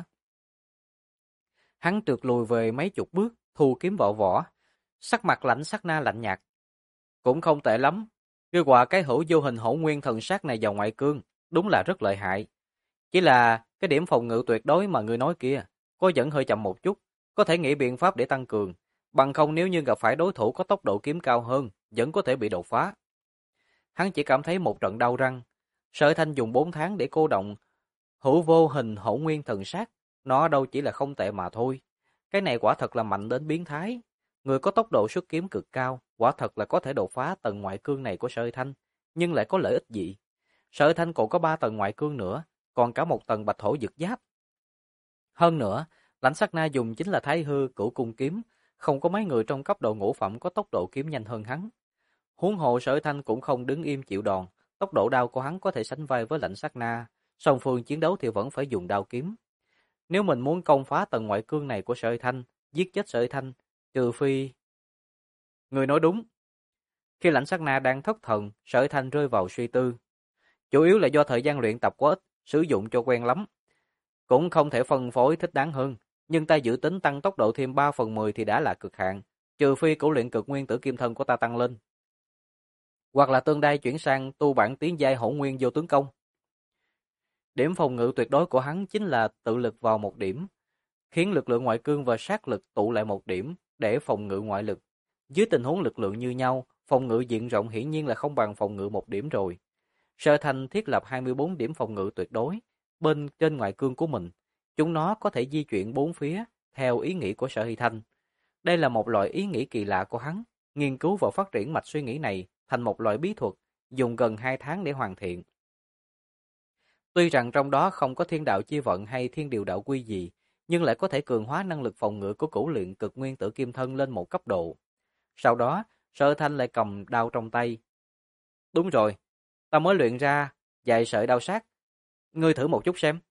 Hắn trượt lùi về mấy chục bước, thu kiếm vào vỏ. Sắc mặt Lãnh Sát Na lạnh nhạt. Cũng không tệ lắm. Ngươi quạ cái hữu vô hình hỗn nguyên thần sát này vào ngoại cương, đúng là rất lợi hại. Chỉ là cái điểm phòng ngự tuyệt đối mà ngươi nói kia, có vẫn hơi chậm một chút, có thể nghĩ biện pháp để tăng cường. Bằng không nếu như gặp phải đối thủ có tốc độ kiếm cao hơn, vẫn có thể bị đột phá. Hắn chỉ cảm thấy một trận đau răng. Sở Thanh dùng 4 tháng để cô động hữu vô hình hỗn nguyên thần sát, nó đâu chỉ là không tệ mà thôi. Cái này quả thật là mạnh đến biến thái. Người có tốc độ xuất kiếm cực cao, quả thật là có thể đột phá tầng ngoại cương này của Sở Thanh, nhưng lại có lợi ích gì? Sở Thanh còn có 3 tầng ngoại cương nữa, còn cả một tầng bạch thổ dực giáp. Hơn nữa, Lãnh Sát Na dùng chính là Thái Hư Cửu Cung kiếm, không có mấy người trong cấp độ ngũ phẩm có tốc độ kiếm nhanh hơn hắn. Huống hồ Sở Thanh cũng không đứng im chịu đòn, tốc độ đao của hắn có thể sánh vai với Lãnh Sát Na, song phương chiến đấu thì vẫn phải dùng đao kiếm. Nếu mình muốn công phá tầng ngoại cương này của Sở Thanh, giết chết Sở Thanh, trừ phi... Người nói đúng. Khi Lãnh Sát Na đang thất thần, Sở Thanh rơi vào suy tư. Chủ yếu là do thời gian luyện tập quá ít, sử dụng cho quen lắm. Cũng không thể phân phối thích đáng hơn, nhưng ta dự tính tăng tốc độ thêm 3/10 thì đã là cực hạn, trừ phi cửu luyện cực nguyên tử kim thân của ta tăng lên. Hoặc là tương đai chuyển sang tu bản tiến giai hỗn nguyên vô tướng công. Điểm phòng ngự tuyệt đối của hắn chính là tự lực vào một điểm, khiến lực lượng ngoại cương và sát lực tụ lại một điểm để phòng ngự ngoại lực. Dưới tình huống lực lượng như nhau, phòng ngự diện rộng hiển nhiên là không bằng phòng ngự một điểm rồi. Sở Thanh thiết lập 24 điểm phòng ngự tuyệt đối bên trên ngoại cương của mình. Chúng nó có thể di chuyển bốn phía theo ý nghĩ của Sở Hy Thanh. Đây là một loại ý nghĩ kỳ lạ của hắn, nghiên cứu và phát triển mạch suy nghĩ này thành một loại bí thuật, dùng gần 2 tháng để hoàn thiện. Tuy rằng trong đó không có thiên đạo chi vận hay thiên điều đạo quy gì, nhưng lại có thể cường hóa năng lực phòng ngự của cửu luyện cực nguyên tử kim thân lên một cấp độ. Sau đó, Sở Thanh lại cầm đao trong tay. Đúng rồi, ta mới luyện ra vài sợi đao sát. Ngươi thử một chút xem.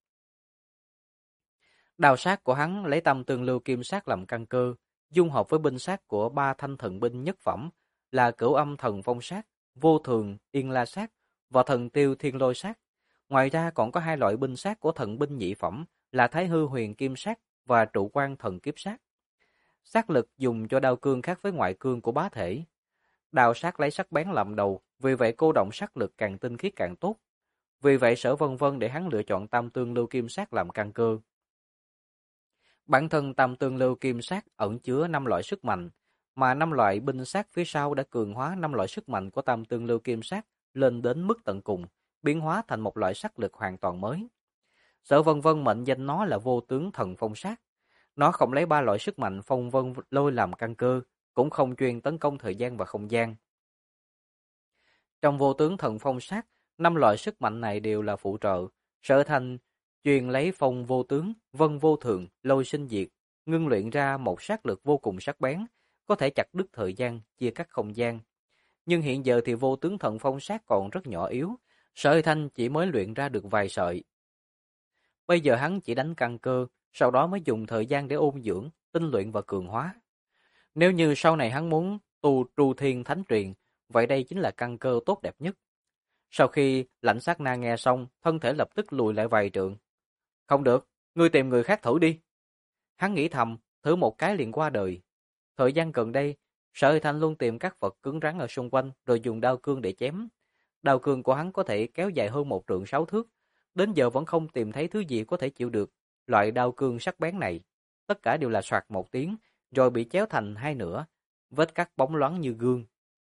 Đao sát của hắn lấy tâm tương lưu kim sát làm căn cơ, dung hợp với binh sát của 3 thanh thần binh nhất phẩm là Cửu Âm Thần Phong sát, Vô Thường Yên La sát và Thần Tiêu Thiên Lôi sát. Ngoài ra còn có 2 loại binh sát của thần binh nhị phẩm là Thái Hư Huyền Kim sát và Trụ Quan Thần Kiếp sát. Sát lực dùng cho đao cương khác với ngoại cương của bá thể. Đao sát lấy sắc bén làm đầu, vì vậy cô động sát lực càng tinh khiết càng tốt. Vì vậy Sở Vân Vân để hắn lựa chọn tam tương lưu kim sát làm căn cơ. Bản thân tam tương lưu kim sát ẩn chứa 5 loại sức mạnh, mà 5 loại binh sát phía sau đã cường hóa 5 loại sức mạnh của tam tương lưu kim sát lên đến mức tận cùng, biến hóa thành một loại sát lực hoàn toàn mới. Sở Vân Vân mệnh danh nó là vô tướng thần phong sát. Nó không lấy 3 loại sức mạnh phong vân lôi làm căn cơ, cũng không chuyên tấn công thời gian và không gian. Trong vô tướng thần phong sát, 5 loại sức mạnh này đều là phụ trợ. Sở Thanh chuyên lấy phong vô tướng, vân vô thường, lôi sinh diệt, ngưng luyện ra một sát lực vô cùng sắc bén, có thể chặt đứt thời gian, chia cắt không gian. Nhưng hiện giờ thì vô tướng thần phong sát còn rất nhỏ yếu, Sở Thanh chỉ mới luyện ra được vài sợi. Bây giờ hắn chỉ đánh căn cơ, sau đó mới dùng thời gian để ôn dưỡng, tinh luyện và cường hóa. Nếu như sau này hắn muốn tu Tru Thiên Thánh Truyền, vậy đây chính là căn cơ tốt đẹp nhất. Sau khi Lãnh Sát Na nghe xong, thân thể lập tức lùi lại vài trượng. Không được, ngươi tìm người khác thử đi. Hắn nghĩ thầm, thử một cái liền qua đời. Thời gian gần đây, Sở Thanh luôn tìm các vật cứng rắn ở xung quanh rồi dùng đao cương để chém. Đao cương của hắn có thể kéo dài hơn 1 trượng 6 thước. Đến giờ vẫn không tìm thấy thứ gì có thể chịu được loại đao cương sắc bén này. Tất cả đều là soạt một tiếng, rồi bị chéo thành hai nửa, vết cắt bóng loáng như gương.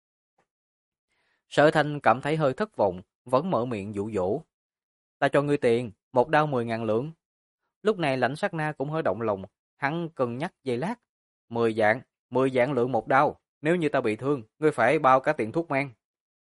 Sở Thanh cảm thấy hơi thất vọng, vẫn mở miệng dụ dỗ. Ta cho ngươi tiền, một đao 10.000 lượng. Lúc này Lãnh Sát Na cũng hơi động lòng, hắn cân nhắc giây lát. 10 vạn lượng một đao, nếu như ta bị thương, ngươi phải bao cả tiền thuốc men.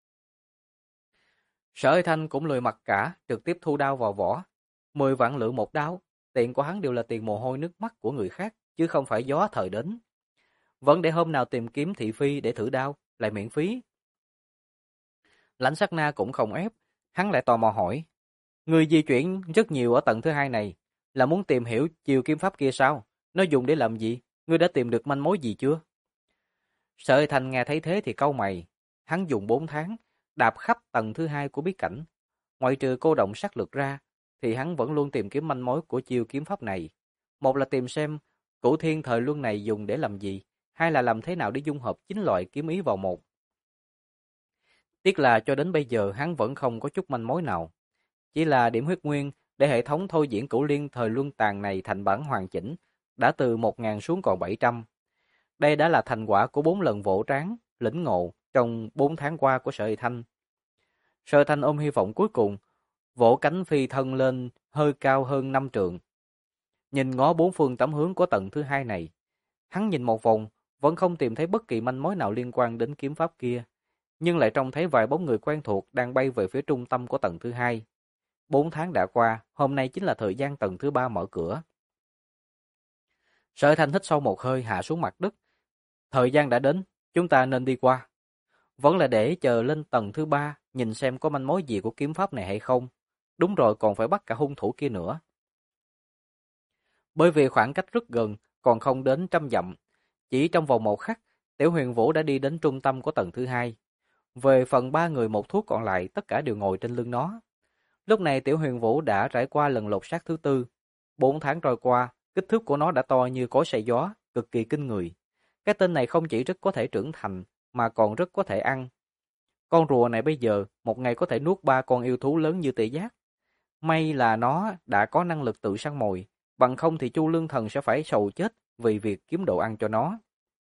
Sở Thanh cũng lười mặc cả, trực tiếp thu đao vào vỏ. 10 vạn lượng một đao, tiền của hắn đều là tiền mồ hôi nước mắt của người khác, chứ không phải gió thời đến. Vẫn để hôm nào tìm kiếm thị phi để thử đao, lại miễn phí. Lãnh Sát Na cũng không ép, hắn lại tò mò hỏi. Người di chuyển rất nhiều ở tầng thứ 2 này, là muốn tìm hiểu chiều kiếm pháp kia sao? Nó dùng để làm gì? Ngươi đã tìm được manh mối gì chưa? Sở Thanh nghe thấy thế thì cau mày. Hắn dùng 4 tháng, đạp khắp tầng thứ 2 của bí cảnh. ngoại trừ cô động sát lược ra, thì hắn vẫn luôn tìm kiếm manh mối của chiêu kiếm pháp này. Một là tìm xem Cửu Thiên thời luân này dùng để làm gì, hai là làm thế nào để dung hợp 9 loại kiếm ý vào một. Tiếc là cho đến bây giờ hắn vẫn không có chút manh mối nào. Chỉ là điểm huyết nguyên để hệ thống thôi diễn Cửu Liên thời luân tàn này thành bản hoàn chỉnh, đã từ 1.000 xuống còn 700. Đây đã là thành quả của 4 lần vỗ trán, lĩnh ngộ trong 4 tháng qua của Sở Hy Thanh. Sở Hy Thanh ôm hy vọng cuối cùng, vỗ cánh phi thân lên hơi cao hơn 5 trượng. Nhìn ngó bốn phương tám hướng của tầng thứ hai này, hắn nhìn một vòng, vẫn không tìm thấy bất kỳ manh mối nào liên quan đến kiếm pháp kia, nhưng lại trông thấy vài bóng người quen thuộc đang bay về phía trung tâm của tầng thứ hai. 4 tháng đã qua, hôm nay chính là thời gian tầng thứ ba mở cửa. Sở Thanh hít sâu một hơi hạ xuống mặt đất. Thời gian đã đến, chúng ta nên đi qua. Vẫn là để chờ lên tầng thứ ba, nhìn xem có manh mối gì của kiếm pháp này hay không. Đúng rồi, còn phải bắt cả hung thủ kia nữa. Bởi vì khoảng cách rất gần, còn không đến 100 dặm. Chỉ trong vòng một khắc, Tiểu Huyền Vũ đã đi đến trung tâm của tầng thứ hai. Về phần 3 người một thuốc còn lại, tất cả đều ngồi trên lưng nó. Lúc này Tiểu Huyền Vũ đã trải qua lần lột xác thứ tư. 4 tháng trôi qua, kích thước của nó đã to như cối xay gió, cực kỳ kinh người. Cái tên này không chỉ rất có thể trưởng thành, mà còn rất có thể ăn. Con rùa này bây giờ, một ngày có thể nuốt 3 con yêu thú lớn như tê giác. May là nó đã có năng lực tự săn mồi, bằng không thì Chu Lương Thần sẽ phải sầu chết vì việc kiếm đồ ăn cho nó.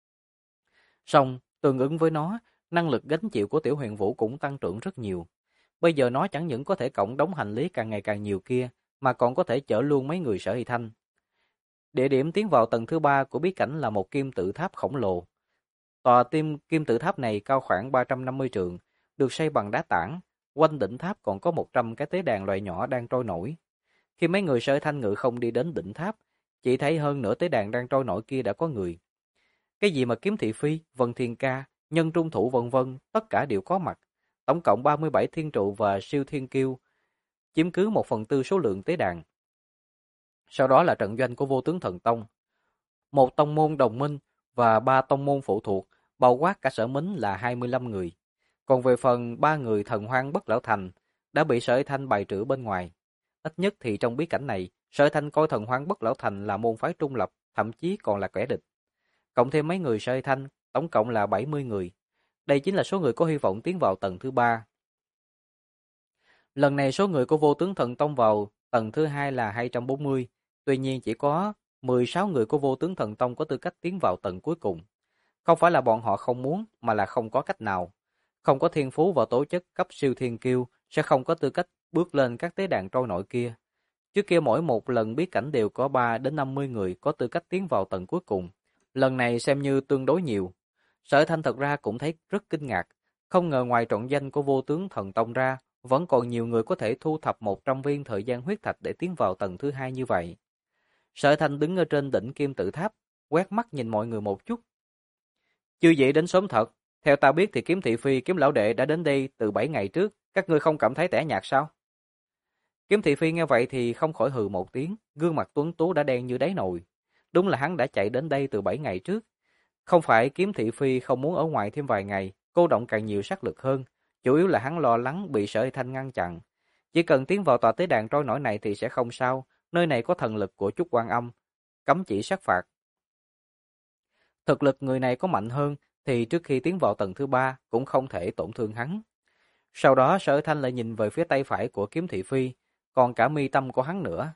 Song, tương ứng với nó, năng lực gánh chịu của Tiểu Huyền Vũ cũng tăng trưởng rất nhiều. Bây giờ nó chẳng những có thể cộng đống hành lý càng ngày càng nhiều kia, mà còn có thể chở luôn mấy người Sở Hy Thanh. Địa điểm tiến vào tầng thứ ba của bí cảnh là một kim tự tháp khổng lồ. Tòa kim tự tháp này cao khoảng 350 trượng, được xây bằng đá tảng. Quanh đỉnh tháp còn có 100 cái tế đàn loại nhỏ đang trôi nổi. Khi mấy người Sở Thanh Ngự không đi đến đỉnh tháp, chỉ thấy hơn nửa tế đàn đang trôi nổi kia đã có người. Cái gì mà Kiếm Thị Phi, Vân Thiên Ca, Nhân Trung Thủ vân vân, tất cả đều có mặt. Tổng cộng 37 thiên trụ và siêu thiên kiêu, chiếm cứ 1/4 số lượng tế đàn. Sau đó là trận doanh của Vô Tướng Thần Tông, một tông môn đồng minh và 3 tông môn phụ thuộc, bao quát cả Sở Mính là 25 người. Còn về phần 3 người Thần Hoang Bất Lão Thành đã bị Sở Thanh bày trữ bên ngoài. Ít nhất thì trong bí cảnh này, Sở Thanh coi Thần Hoang Bất Lão Thành là môn phái trung lập, thậm chí còn là kẻ địch. Cộng thêm mấy người Sở Thanh, tổng cộng là 70 người. Đây chính là số người có hy vọng tiến vào tầng thứ 3. Lần này số người của Vô Tướng Thần Tông vào tầng thứ 2 là 240, tuy nhiên chỉ có 16 người của Vô Tướng Thần Tông có tư cách tiến vào tầng cuối cùng. Không phải là bọn họ không muốn, mà là không có cách nào. Không có thiên phú và tố chất cấp siêu thiên kiêu sẽ không có tư cách bước lên các tế đàn trôi nổi kia. Trước kia mỗi một lần bí cảnh đều có 3 đến 50 người có tư cách tiến vào tầng cuối cùng. Lần này xem như tương đối nhiều. Sở Thanh thật ra cũng thấy rất kinh ngạc. Không ngờ ngoài trọng danh của Vô Tướng Thần Tông ra, vẫn còn nhiều người có thể thu thập 100 viên thời gian huyết thạch để tiến vào tầng thứ 2 như vậy. Sở Thanh đứng ở trên đỉnh kim tự tháp, quét mắt nhìn mọi người một chút. Chưa vậy đến sớm thật, theo ta biết thì Kiếm Thị Phi, Kiếm Lão Đệ đã đến đây từ 7 ngày trước, các ngươi không cảm thấy tẻ nhạt sao? Kiếm Thị Phi nghe vậy thì không khỏi hừ một tiếng, gương mặt tuấn tú đã đen như đáy nồi. Đúng là hắn đã chạy đến đây từ 7 ngày trước. Không phải Kiếm Thị Phi không muốn ở ngoài thêm vài ngày, cô động càng nhiều sát lực hơn, chủ yếu là hắn lo lắng bị Sở Thanh ngăn chặn. Chỉ cần tiến vào tòa tế đàn trôi nổi này thì sẽ không sao, nơi này có thần lực của Trúc Quan Âm, cấm chỉ sát phạt. Thực lực người này có mạnh hơn thì trước khi tiến vào tầng thứ 3 cũng không thể tổn thương hắn. Sau đó Sở Thanh lại nhìn về phía tay phải của Kiếm Thị Phi, còn cả mi tâm của hắn nữa.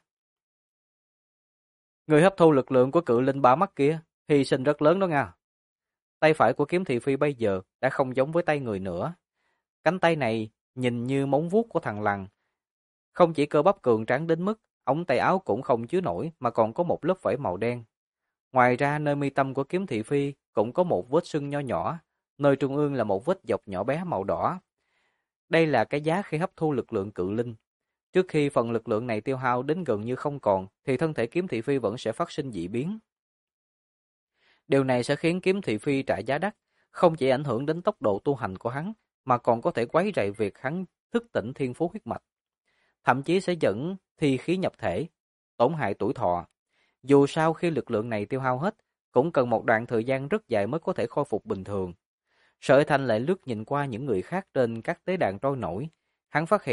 Người hấp thu lực lượng của cự linh ba mắt kia, hy sinh rất lớn đó nha. Tay phải của Kiếm Thị Phi bây giờ đã không giống với tay người nữa. Cánh tay này nhìn như móng vuốt của thằng lằn. Không chỉ cơ bắp cường tráng đến mức ống tay áo cũng không chứa nổi mà còn có một lớp vảy màu đen. Ngoài ra nơi mi tâm của Kiếm Thị Phi cũng có một vết sưng nho nhỏ, nơi trung ương là một vết dọc nhỏ bé màu đỏ. Đây là cái giá khi hấp thu lực lượng cự linh. Trước khi phần lực lượng này tiêu hao đến gần như không còn, thì thân thể Kiếm Thị Phi vẫn sẽ phát sinh dị biến. Điều này sẽ khiến Kiếm Thị Phi trả giá đắt, không chỉ ảnh hưởng đến tốc độ tu hành của hắn, mà còn có thể quấy rầy việc hắn thức tỉnh thiên phú huyết mạch. Thậm chí sẽ dẫn thi khí nhập thể, tổn hại tuổi thọ. Dù sao khi lực lượng này tiêu hao hết, cũng cần một đoạn thời gian rất dài mới có thể khôi phục bình thường. Sở Thanh lại lướt nhìn qua những người khác trên các tế đàn trôi nổi. Hắn phát hiện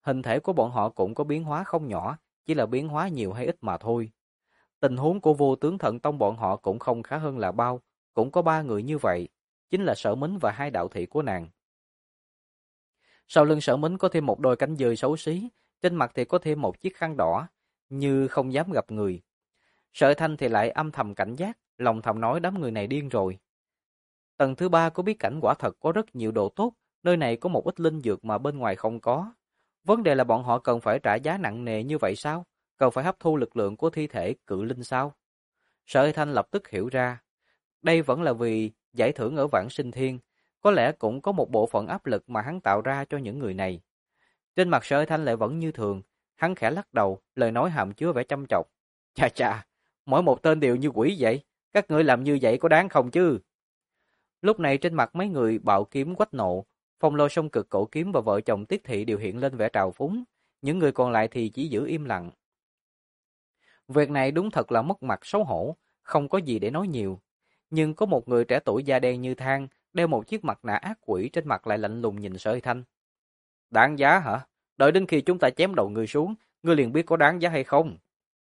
hình thể của bọn họ cũng có biến hóa không nhỏ, chỉ là biến hóa nhiều hay ít mà thôi. Tình huống của vô tướng thần tông bọn họ cũng không khá hơn là bao, cũng có 3 người như vậy, chính là Sở Mính và 2 đạo thị của nàng. Sau lưng Sở Mính có thêm một đôi cánh dơi xấu xí, trên mặt thì có thêm một chiếc khăn đỏ, như không dám gặp người. Sở Thanh thì lại âm thầm cảnh giác, lòng thầm nói đám người này điên rồi. Tầng thứ 3 của bí cảnh quả thật có rất nhiều đồ tốt, nơi này có một ít linh dược mà bên ngoài không có. Vấn đề là bọn họ cần phải trả giá nặng nề như vậy sao? Cần phải hấp thu lực lượng của thi thể cự linh sao? Sở Thanh lập tức hiểu ra, đây vẫn là vì giải thưởng ở Vạn Sinh Thiên, có lẽ cũng có một bộ phận áp lực mà hắn tạo ra cho những người này. Trên mặt Sở Thanh lại vẫn như thường, hắn khẽ lắc đầu, lời nói hàm chứa vẻ chăm chọc. Chà chà, mỗi một tên đều như quỷ vậy, các ngươi làm như vậy có đáng không chứ? Lúc này trên mặt mấy người bạo kiếm quách nộ, Phong Lôi Song Cực Cổ Kiếm và vợ chồng Tiết Thị đều hiện lên vẻ trào phúng, những người còn lại thì chỉ giữ im lặng. Việc này đúng thật là mất mặt xấu hổ, không có gì để nói nhiều. Nhưng có một người trẻ tuổi da đen như than, đeo một chiếc mặt nạ ác quỷ, trên mặt lại lạnh lùng nhìn Sở Thanh. Đáng giá hả? Đợi đến khi chúng ta chém đầu ngươi xuống, ngươi liền biết có đáng giá hay không.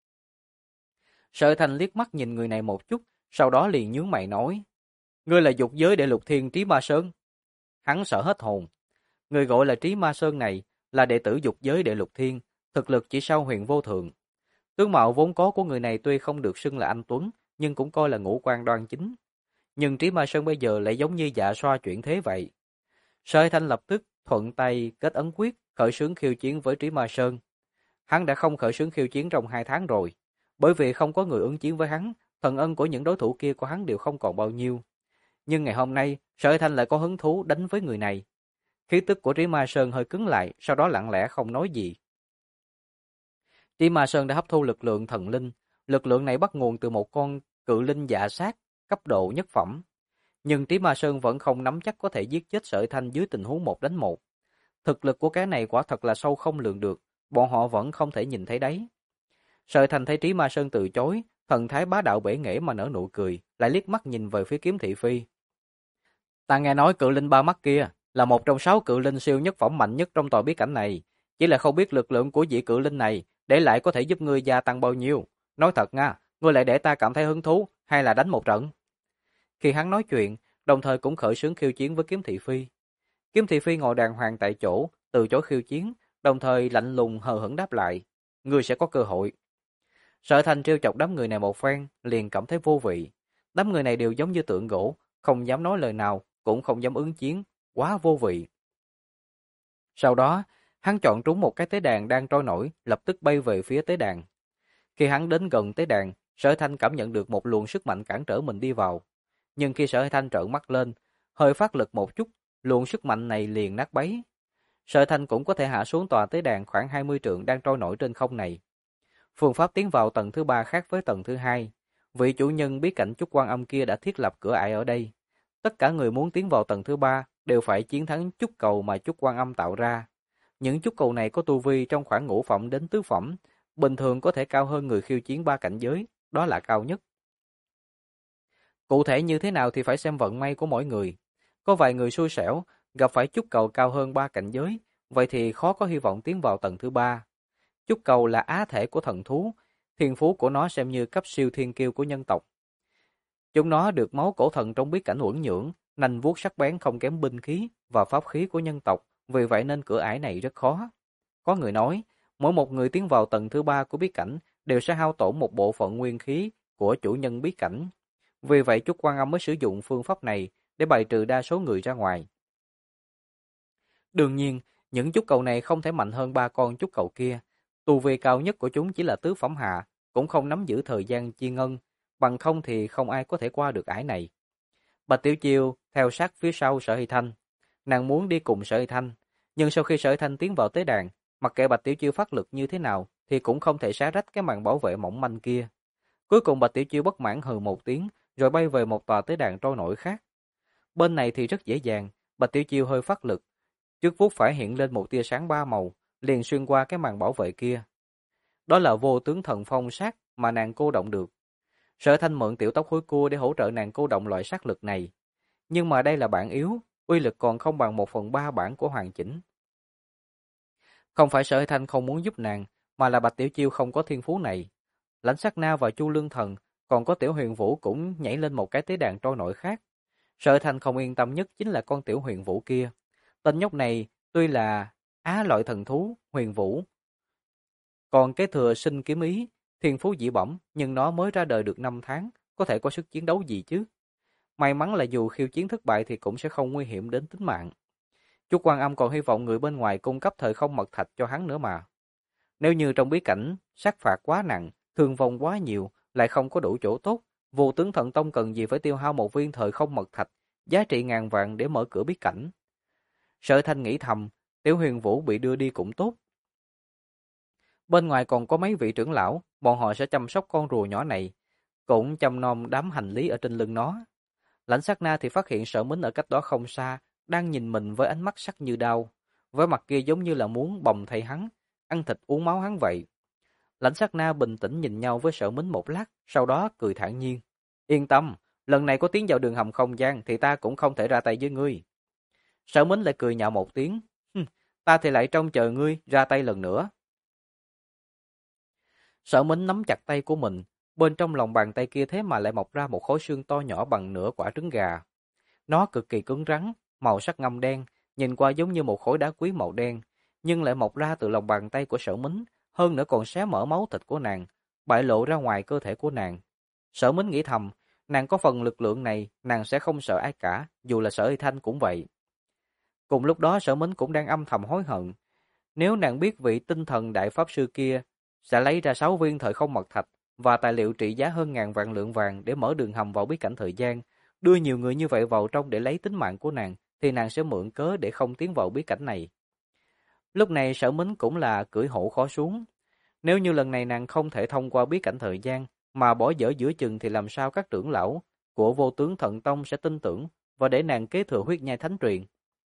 Sở Thanh liếc mắt nhìn người này một chút, sau đó liền nhướng mày nói. Ngươi là dục giới đệ lục thiên Trí Ma Sơn. Hắn sợ hết hồn. Người gọi là Trí Ma Sơn này là đệ tử dục giới đệ lục thiên, thực lực chỉ sau Huyền Vô Thượng. Tướng mạo vốn có của người này tuy không được xưng là anh tuấn, nhưng cũng coi là ngũ quan đoan chính. Nhưng Trí Ma Sơn bây giờ lại giống như dạ xoa chuyển thế vậy. Sở Thanh lập tức thuận tay kết ấn quyết, khởi xướng khiêu chiến với Trí Ma Sơn. Hắn đã không khởi xướng khiêu chiến trong 2 tháng rồi, bởi vì không có người ứng chiến với hắn, thần ân của những đối thủ kia của hắn đều không còn bao nhiêu. Nhưng ngày hôm nay, Sở Thanh lại có hứng thú đánh với người này. Khí tức của Trí Ma Sơn hơi cứng lại, sau đó lặng lẽ không nói gì. Trí Ma Sơn đã hấp thu lực lượng thần linh, lực lượng này bắt nguồn từ một con cự linh dạ sát, cấp độ nhất phẩm. Nhưng Trí Ma Sơn vẫn không nắm chắc có thể giết chết Sở Thanh dưới tình huống 1 đánh 1. Thực lực của cái này quả thật là sâu không lường được, bọn họ vẫn không thể nhìn thấy đấy. Sở Thanh thấy Trí Ma Sơn từ chối, thần thái bá đạo bể nghễ mà nở nụ cười, lại liếc mắt nhìn về phía Kiếm Thị Phi. Ta nghe nói cự linh 3 mắt kia là một trong 6 cự linh siêu nhất phẩm mạnh nhất trong tòa bí cảnh này, chỉ là không biết lực lượng của vị cự linh này để lại có thể giúp ngươi gia tăng bao nhiêu. Nói thật nha, ngươi lại để ta cảm thấy hứng thú hay là đánh một trận? Khi hắn nói chuyện, đồng thời cũng khởi xướng khiêu chiến với Kiếm Thị Phi. Kiếm Thị Phi ngồi đàng hoàng tại chỗ, từ chối khiêu chiến, đồng thời lạnh lùng hờ hững đáp lại, ngươi sẽ có cơ hội. Sở Thanh trêu chọc đám người này một phen, liền cảm thấy vô vị. Đám người này đều giống như tượng gỗ, không dám nói lời nào, cũng không dám ứng chiến, quá vô vị. Sau đó, hắn chọn trúng một cái tế đàn đang trôi nổi, lập tức bay về phía tế đàn. Khi hắn đến gần tế đàn, Sở Thanh cảm nhận được một luồng sức mạnh cản trở mình đi vào. Nhưng khi Sở Thanh trợn mắt lên, hơi phát lực một chút, luồng sức mạnh này liền nát bấy. Sở Thanh cũng có thể hạ xuống tòa tế đàn khoảng 20 trượng đang trôi nổi trên không này. Phương pháp tiến vào tầng thứ 3 khác với tầng thứ 2. Vị chủ nhân bí cảnh Chúc Quan Âm kia đã thiết lập cửa ải ở đây. Tất cả người muốn tiến vào tầng thứ 3 đều phải chiến thắng chúc cầu mà Chúc Quan Âm tạo ra. Những chúc cầu này có tu vi trong khoảng ngũ phẩm đến tứ phẩm, bình thường có thể cao hơn người khiêu chiến 3 cảnh giới, đó là cao nhất. Cụ thể như thế nào thì phải xem vận may của mỗi người. Có vài người xui xẻo, gặp phải chúc cầu cao hơn 3 cảnh giới, vậy thì khó có hy vọng tiến vào tầng thứ 3. Chúc cầu là á thể của thần thú, thiên phú của nó xem như cấp siêu thiên kiêu của nhân tộc. Chúng nó được máu cổ thần trong bí cảnh uẩn nhưỡng, nanh vuốt sắc bén không kém binh khí và pháp khí của nhân tộc, vì vậy nên cửa ải này rất khó. Có người nói, mỗi một người tiến vào tầng thứ 3 của bí cảnh đều sẽ hao tổn một bộ phận nguyên khí của chủ nhân bí cảnh. Vì vậy Chúc Quan Âm mới sử dụng phương pháp này để bài trừ đa số người ra ngoài. Đương nhiên, những chúc cầu này không thể mạnh hơn 3 con chúc cầu kia. Tu vi cao nhất của chúng chỉ là tứ phẩm hạ, cũng không nắm giữ thời gian chi ngân, bằng không thì không ai có thể qua được ải này. Bạch Tiểu Chiêu theo sát phía sau Sở Hy Thanh. Nàng muốn đi cùng Sở Hy Thanh, nhưng sau khi Sở Hy Thanh tiến vào tế đàn, mặc kệ Bạch Tiểu Chiêu phát lực như thế nào thì cũng không thể xé rách cái màn bảo vệ mỏng manh kia. Cuối cùng Bạch Tiểu Chiêu bất mãn hừ một tiếng, rồi bay về một tòa tế đàn trôi nổi khác. Bên này thì rất dễ dàng, Bạch Tiểu Chiêu hơi phát lực, trước vuốt phải hiện lên một tia sáng 3 màu, liền xuyên qua cái màn bảo vệ kia. Đó là vô tướng thần phong sát mà nàng cô động được. Sở Thanh mượn tiểu tóc hối cua để hỗ trợ nàng cô động loại sát lực này. Nhưng mà đây là bản yếu, uy lực còn không bằng 1/3 bản của hoàn chỉnh. Không phải Sở Hải Thanh không muốn giúp nàng, mà là Bạch Tiểu Chiêu không có thiên phú này. Lãnh Sát Na và Chu Lương Thần, còn có Tiểu Huyền Vũ cũng nhảy lên một cái tế đàn trôi nổi khác. Sở Hải Thanh không yên tâm nhất chính là con Tiểu Huyền Vũ kia. Tên nhóc này tuy là á loại thần thú, Huyền Vũ, còn cái thừa sinh kiếm ý, thiên phú dị bẩm, nhưng nó mới ra đời được 5 tháng, có thể có sức chiến đấu gì chứ? May mắn là dù khiêu chiến thất bại thì cũng sẽ không nguy hiểm đến tính mạng. Chú Quan Âm còn hy vọng người bên ngoài cung cấp thời không mật thạch cho hắn nữa mà. Nếu như trong bí cảnh, sát phạt quá nặng, thương vong quá nhiều, lại không có đủ chỗ tốt, vô tướng Thần Tông cần gì phải tiêu hao một viên thời không mật thạch, giá trị ngàn vạn để mở cửa bí cảnh. Sở Thanh nghĩ thầm, Tiểu Huyền Vũ bị đưa đi cũng tốt. Bên ngoài còn có mấy vị trưởng lão, bọn họ sẽ chăm sóc con rùa nhỏ này, cũng chăm nom đám hành lý ở trên lưng nó. Lãnh Sát Na thì phát hiện Sở Mính ở cách đó không xa, đang nhìn mình với ánh mắt sắc như đao, với mặt kia giống như là muốn bồng thay hắn, ăn thịt uống máu hắn vậy. Lãnh Sát Na bình tĩnh nhìn nhau với Sở Mính một lát, sau đó cười thản nhiên. Yên tâm, lần này có tiến vào đường hầm không gian thì ta cũng không thể ra tay với ngươi. Sở Mính lại cười nhạo một tiếng. Ta thì lại trông chờ ngươi ra tay lần nữa. Sở Mính nắm chặt tay của mình, bên trong lòng bàn tay kia thế mà lại mọc ra một khối xương to nhỏ bằng nửa quả trứng gà. Nó cực kỳ cứng rắn, màu sắc ngăm đen, nhìn qua giống như một khối đá quý màu đen, nhưng lại mọc ra từ lòng bàn tay của Sở Mính, hơn nữa còn xé mở máu thịt của nàng, bại lộ ra ngoài cơ thể của nàng. Sở Mính nghĩ thầm, nàng có phần lực lượng này, nàng sẽ không sợ ai cả, dù là Sở Y Thanh cũng vậy. Cùng lúc đó Sở Mính cũng đang âm thầm hối hận. Nếu nàng biết vị tinh thần đại pháp sư kia sẽ lấy ra 6 viên thời không mật thạch và tài liệu trị giá hơn ngàn vạn lượng vàng để mở đường hầm vào bí cảnh thời gian, đưa nhiều người như vậy vào trong để lấy tính mạng của nàng, thì nàng sẽ mượn cớ để không tiến vào bí cảnh này. Lúc này Sở Mính cũng là cưỡi hổ khó xuống. Nếu như lần này nàng không thể thông qua bí cảnh thời gian mà bỏ dở giữa chừng thì làm sao các trưởng lão của Vô Tướng Thần Tông sẽ tin tưởng và để nàng kế thừa huyết nhai thánh truyền.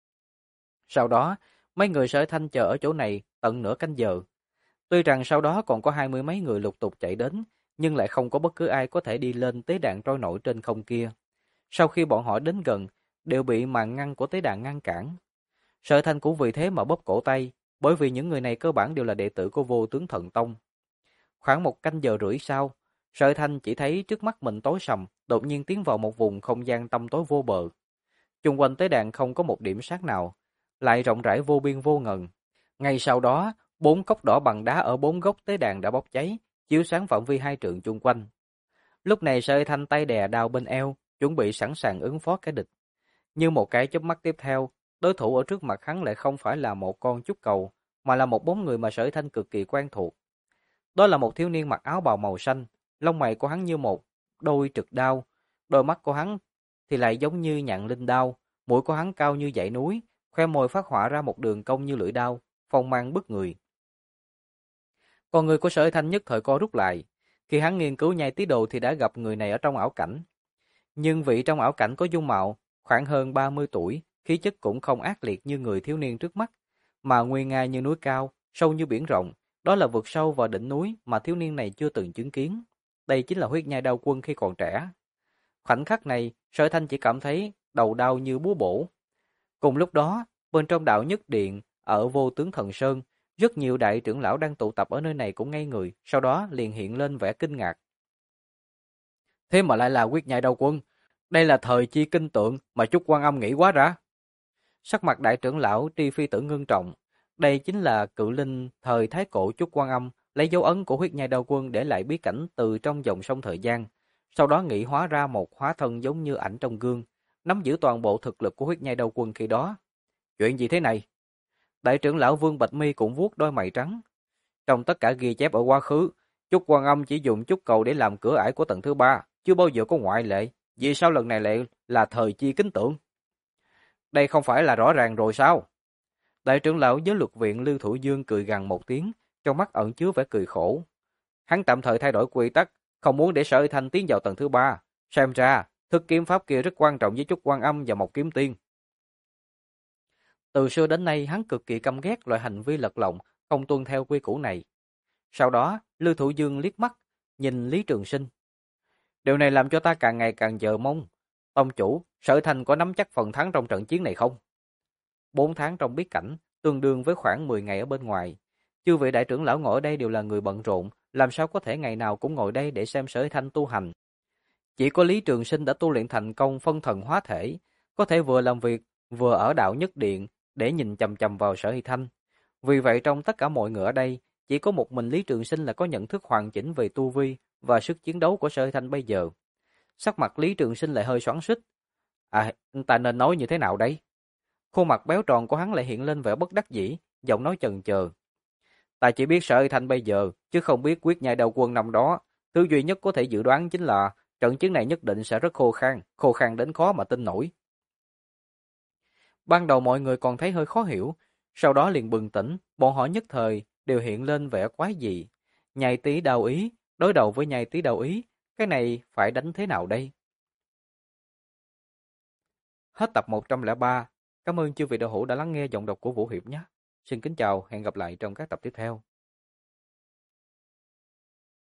Sau đó, mấy người Sở Thanh chờ ở chỗ này tận nửa canh giờ. Tuy rằng sau đó còn có 20 mấy người lục tục chạy đến, nhưng lại không có bất cứ ai có thể đi lên tế đàn trôi nổi trên không kia. Sau khi bọn họ đến gần, đều bị màn ngăn của tế đàn ngăn cản. Sở Thanh cũng vì thế mà bóp cổ tay, bởi vì những người này cơ bản đều là đệ tử của Vô Tướng Thần Tông. Khoảng một canh giờ rưỡi sau, Sở Thanh chỉ thấy trước mắt mình tối sầm, đột nhiên tiến vào một vùng không gian tăm tối vô bờ. Chung quanh tế đàn không có một điểm sáng nào, lại rộng rãi vô biên vô ngần. Ngay sau đó, 4 cốc đỏ bằng đá ở 4 góc tế đàn đã bốc cháy, chiếu sáng phạm vi 2 trượng chung quanh. Lúc này Sở Thanh tay đè đao bên eo, chuẩn bị sẵn sàng ứng phó kẻ địch. Nhưng một cái chớp mắt tiếp theo, đối thủ ở trước mặt hắn lại không phải là một con trúc cầu, mà là một bóng người mà Sở Thanh cực kỳ quen thuộc. Đó là một thiếu niên mặc áo bào màu xanh, lông mày của hắn như một đôi trực đao, đôi mắt của hắn thì lại giống như nhạn linh đao, mũi của hắn cao như dãy núi, khoe môi phát họa ra một đường cong như lưỡi đao, phong mang bức người. Còn người của Sở Thanh nhất thời co rút lại, khi hắn nghiên cứu nhai tí đồ thì đã gặp người này ở trong ảo cảnh. Nhưng vị trong ảo cảnh có dung mạo khoảng hơn 30 tuổi, khí chất cũng không ác liệt như người thiếu niên trước mắt, mà nguy nga như núi cao, sâu như biển rộng, đó là vực sâu vào đỉnh núi mà thiếu niên này chưa từng chứng kiến. Đây chính là huyết nhai đao quân khi còn trẻ. Khoảnh khắc này, Sở Thanh chỉ cảm thấy đầu đau như búa bổ. Cùng lúc đó, bên trong đạo nhất điện ở Vô Tướng Thần Sơn, rất nhiều đại trưởng lão đang tụ tập ở nơi này cũng ngây người, sau đó liền hiện lên vẻ kinh ngạc. Thế mà lại là huyết nhai đao quân, đây là thời chi kinh tượng mà Chúc Quan Âm nghĩ quá ra. Sắc mặt đại trưởng lão Tri Phi Tử ngưng trọng, đây chính là cự linh thời thái cổ Chúc Quan Âm lấy dấu ấn của huyết nhai đao quân để lại bí cảnh từ trong dòng sông thời gian, sau đó nghĩ hóa ra một hóa thân giống như ảnh trong gương, nắm giữ toàn bộ thực lực của huyết nhai đao quân khi đó. Chuyện gì thế này? Đại trưởng lão Vương Bạch Mi cũng vuốt đôi mày trắng. Trong tất cả ghi chép ở quá khứ, Chúc Quan Âm chỉ dùng chúc cầu để làm cửa ải của tầng thứ 3, chưa bao giờ có ngoại lệ. Vì sao lần này lại là thời chi kính tượng? Đây không phải là rõ ràng rồi sao? Đại trưởng lão Giới Luật Viện Lưu Thủ Dương cười gằn một tiếng, trong mắt ẩn chứa vẻ cười khổ. Hắn tạm thời thay đổi quy tắc, không muốn để Sở Thanh tiến vào tầng thứ 3. Xem ra, thức kiếm pháp kia rất quan trọng với Chúc Quan Âm và một kiếm tiên. Từ xưa đến nay hắn cực kỳ căm ghét loại hành vi lật lọng, không tuân theo quy củ này. Sau đó, Lưu Thủ Dương liếc mắt, nhìn Lý Trường Sinh. Điều này làm cho ta càng ngày càng chờ mong. Tông chủ, Sở Thanh có nắm chắc phần thắng trong trận chiến này không? 4 tháng trong bí cảnh, tương đương với khoảng 10 ngày ở bên ngoài. Chư vị đại trưởng lão ngồi ở đây đều là người bận rộn, làm sao có thể ngày nào cũng ngồi đây để xem Sở Hy Thanh tu hành. Chỉ có Lý Trường Sinh đã tu luyện thành công phân thần hóa thể, có thể vừa làm việc, vừa ở đạo nhất điện để nhìn chằm chằm vào Sở Hy Thanh. Vì vậy trong tất cả mọi người ở đây, chỉ có một mình Lý Trường Sinh là có nhận thức hoàn chỉnh về tu vi và sức chiến đấu của Sở Hy Thanh bây giờ. Sắc mặt Lý Trường Sinh lại hơi xoắn xít. Ta nên nói như thế nào đây? Khuôn mặt béo tròn của hắn lại hiện lên vẻ bất đắc dĩ, giọng nói chần chờ. Ta chỉ biết Sở Hy Thanh bây giờ, chứ không biết Quyết Nhai Đầu Quân năm đó. Thứ duy nhất có thể dự đoán chính là trận chiến này nhất định sẽ rất khô khan đến khó mà tin nổi. Ban đầu mọi người còn thấy hơi khó hiểu, sau đó liền bừng tỉnh, bọn họ nhất thời đều hiện lên vẻ quái dị. Nhai Tý Đao Ý, đối đầu với Nhai Tý Đao Ý, cái này phải đánh thế nào đây? Hết tập 103. Cảm ơn chư vị đạo hữu đã lắng nghe giọng đọc của Vũ Hiệp nhé. Xin kính chào, hẹn gặp lại trong các tập tiếp theo.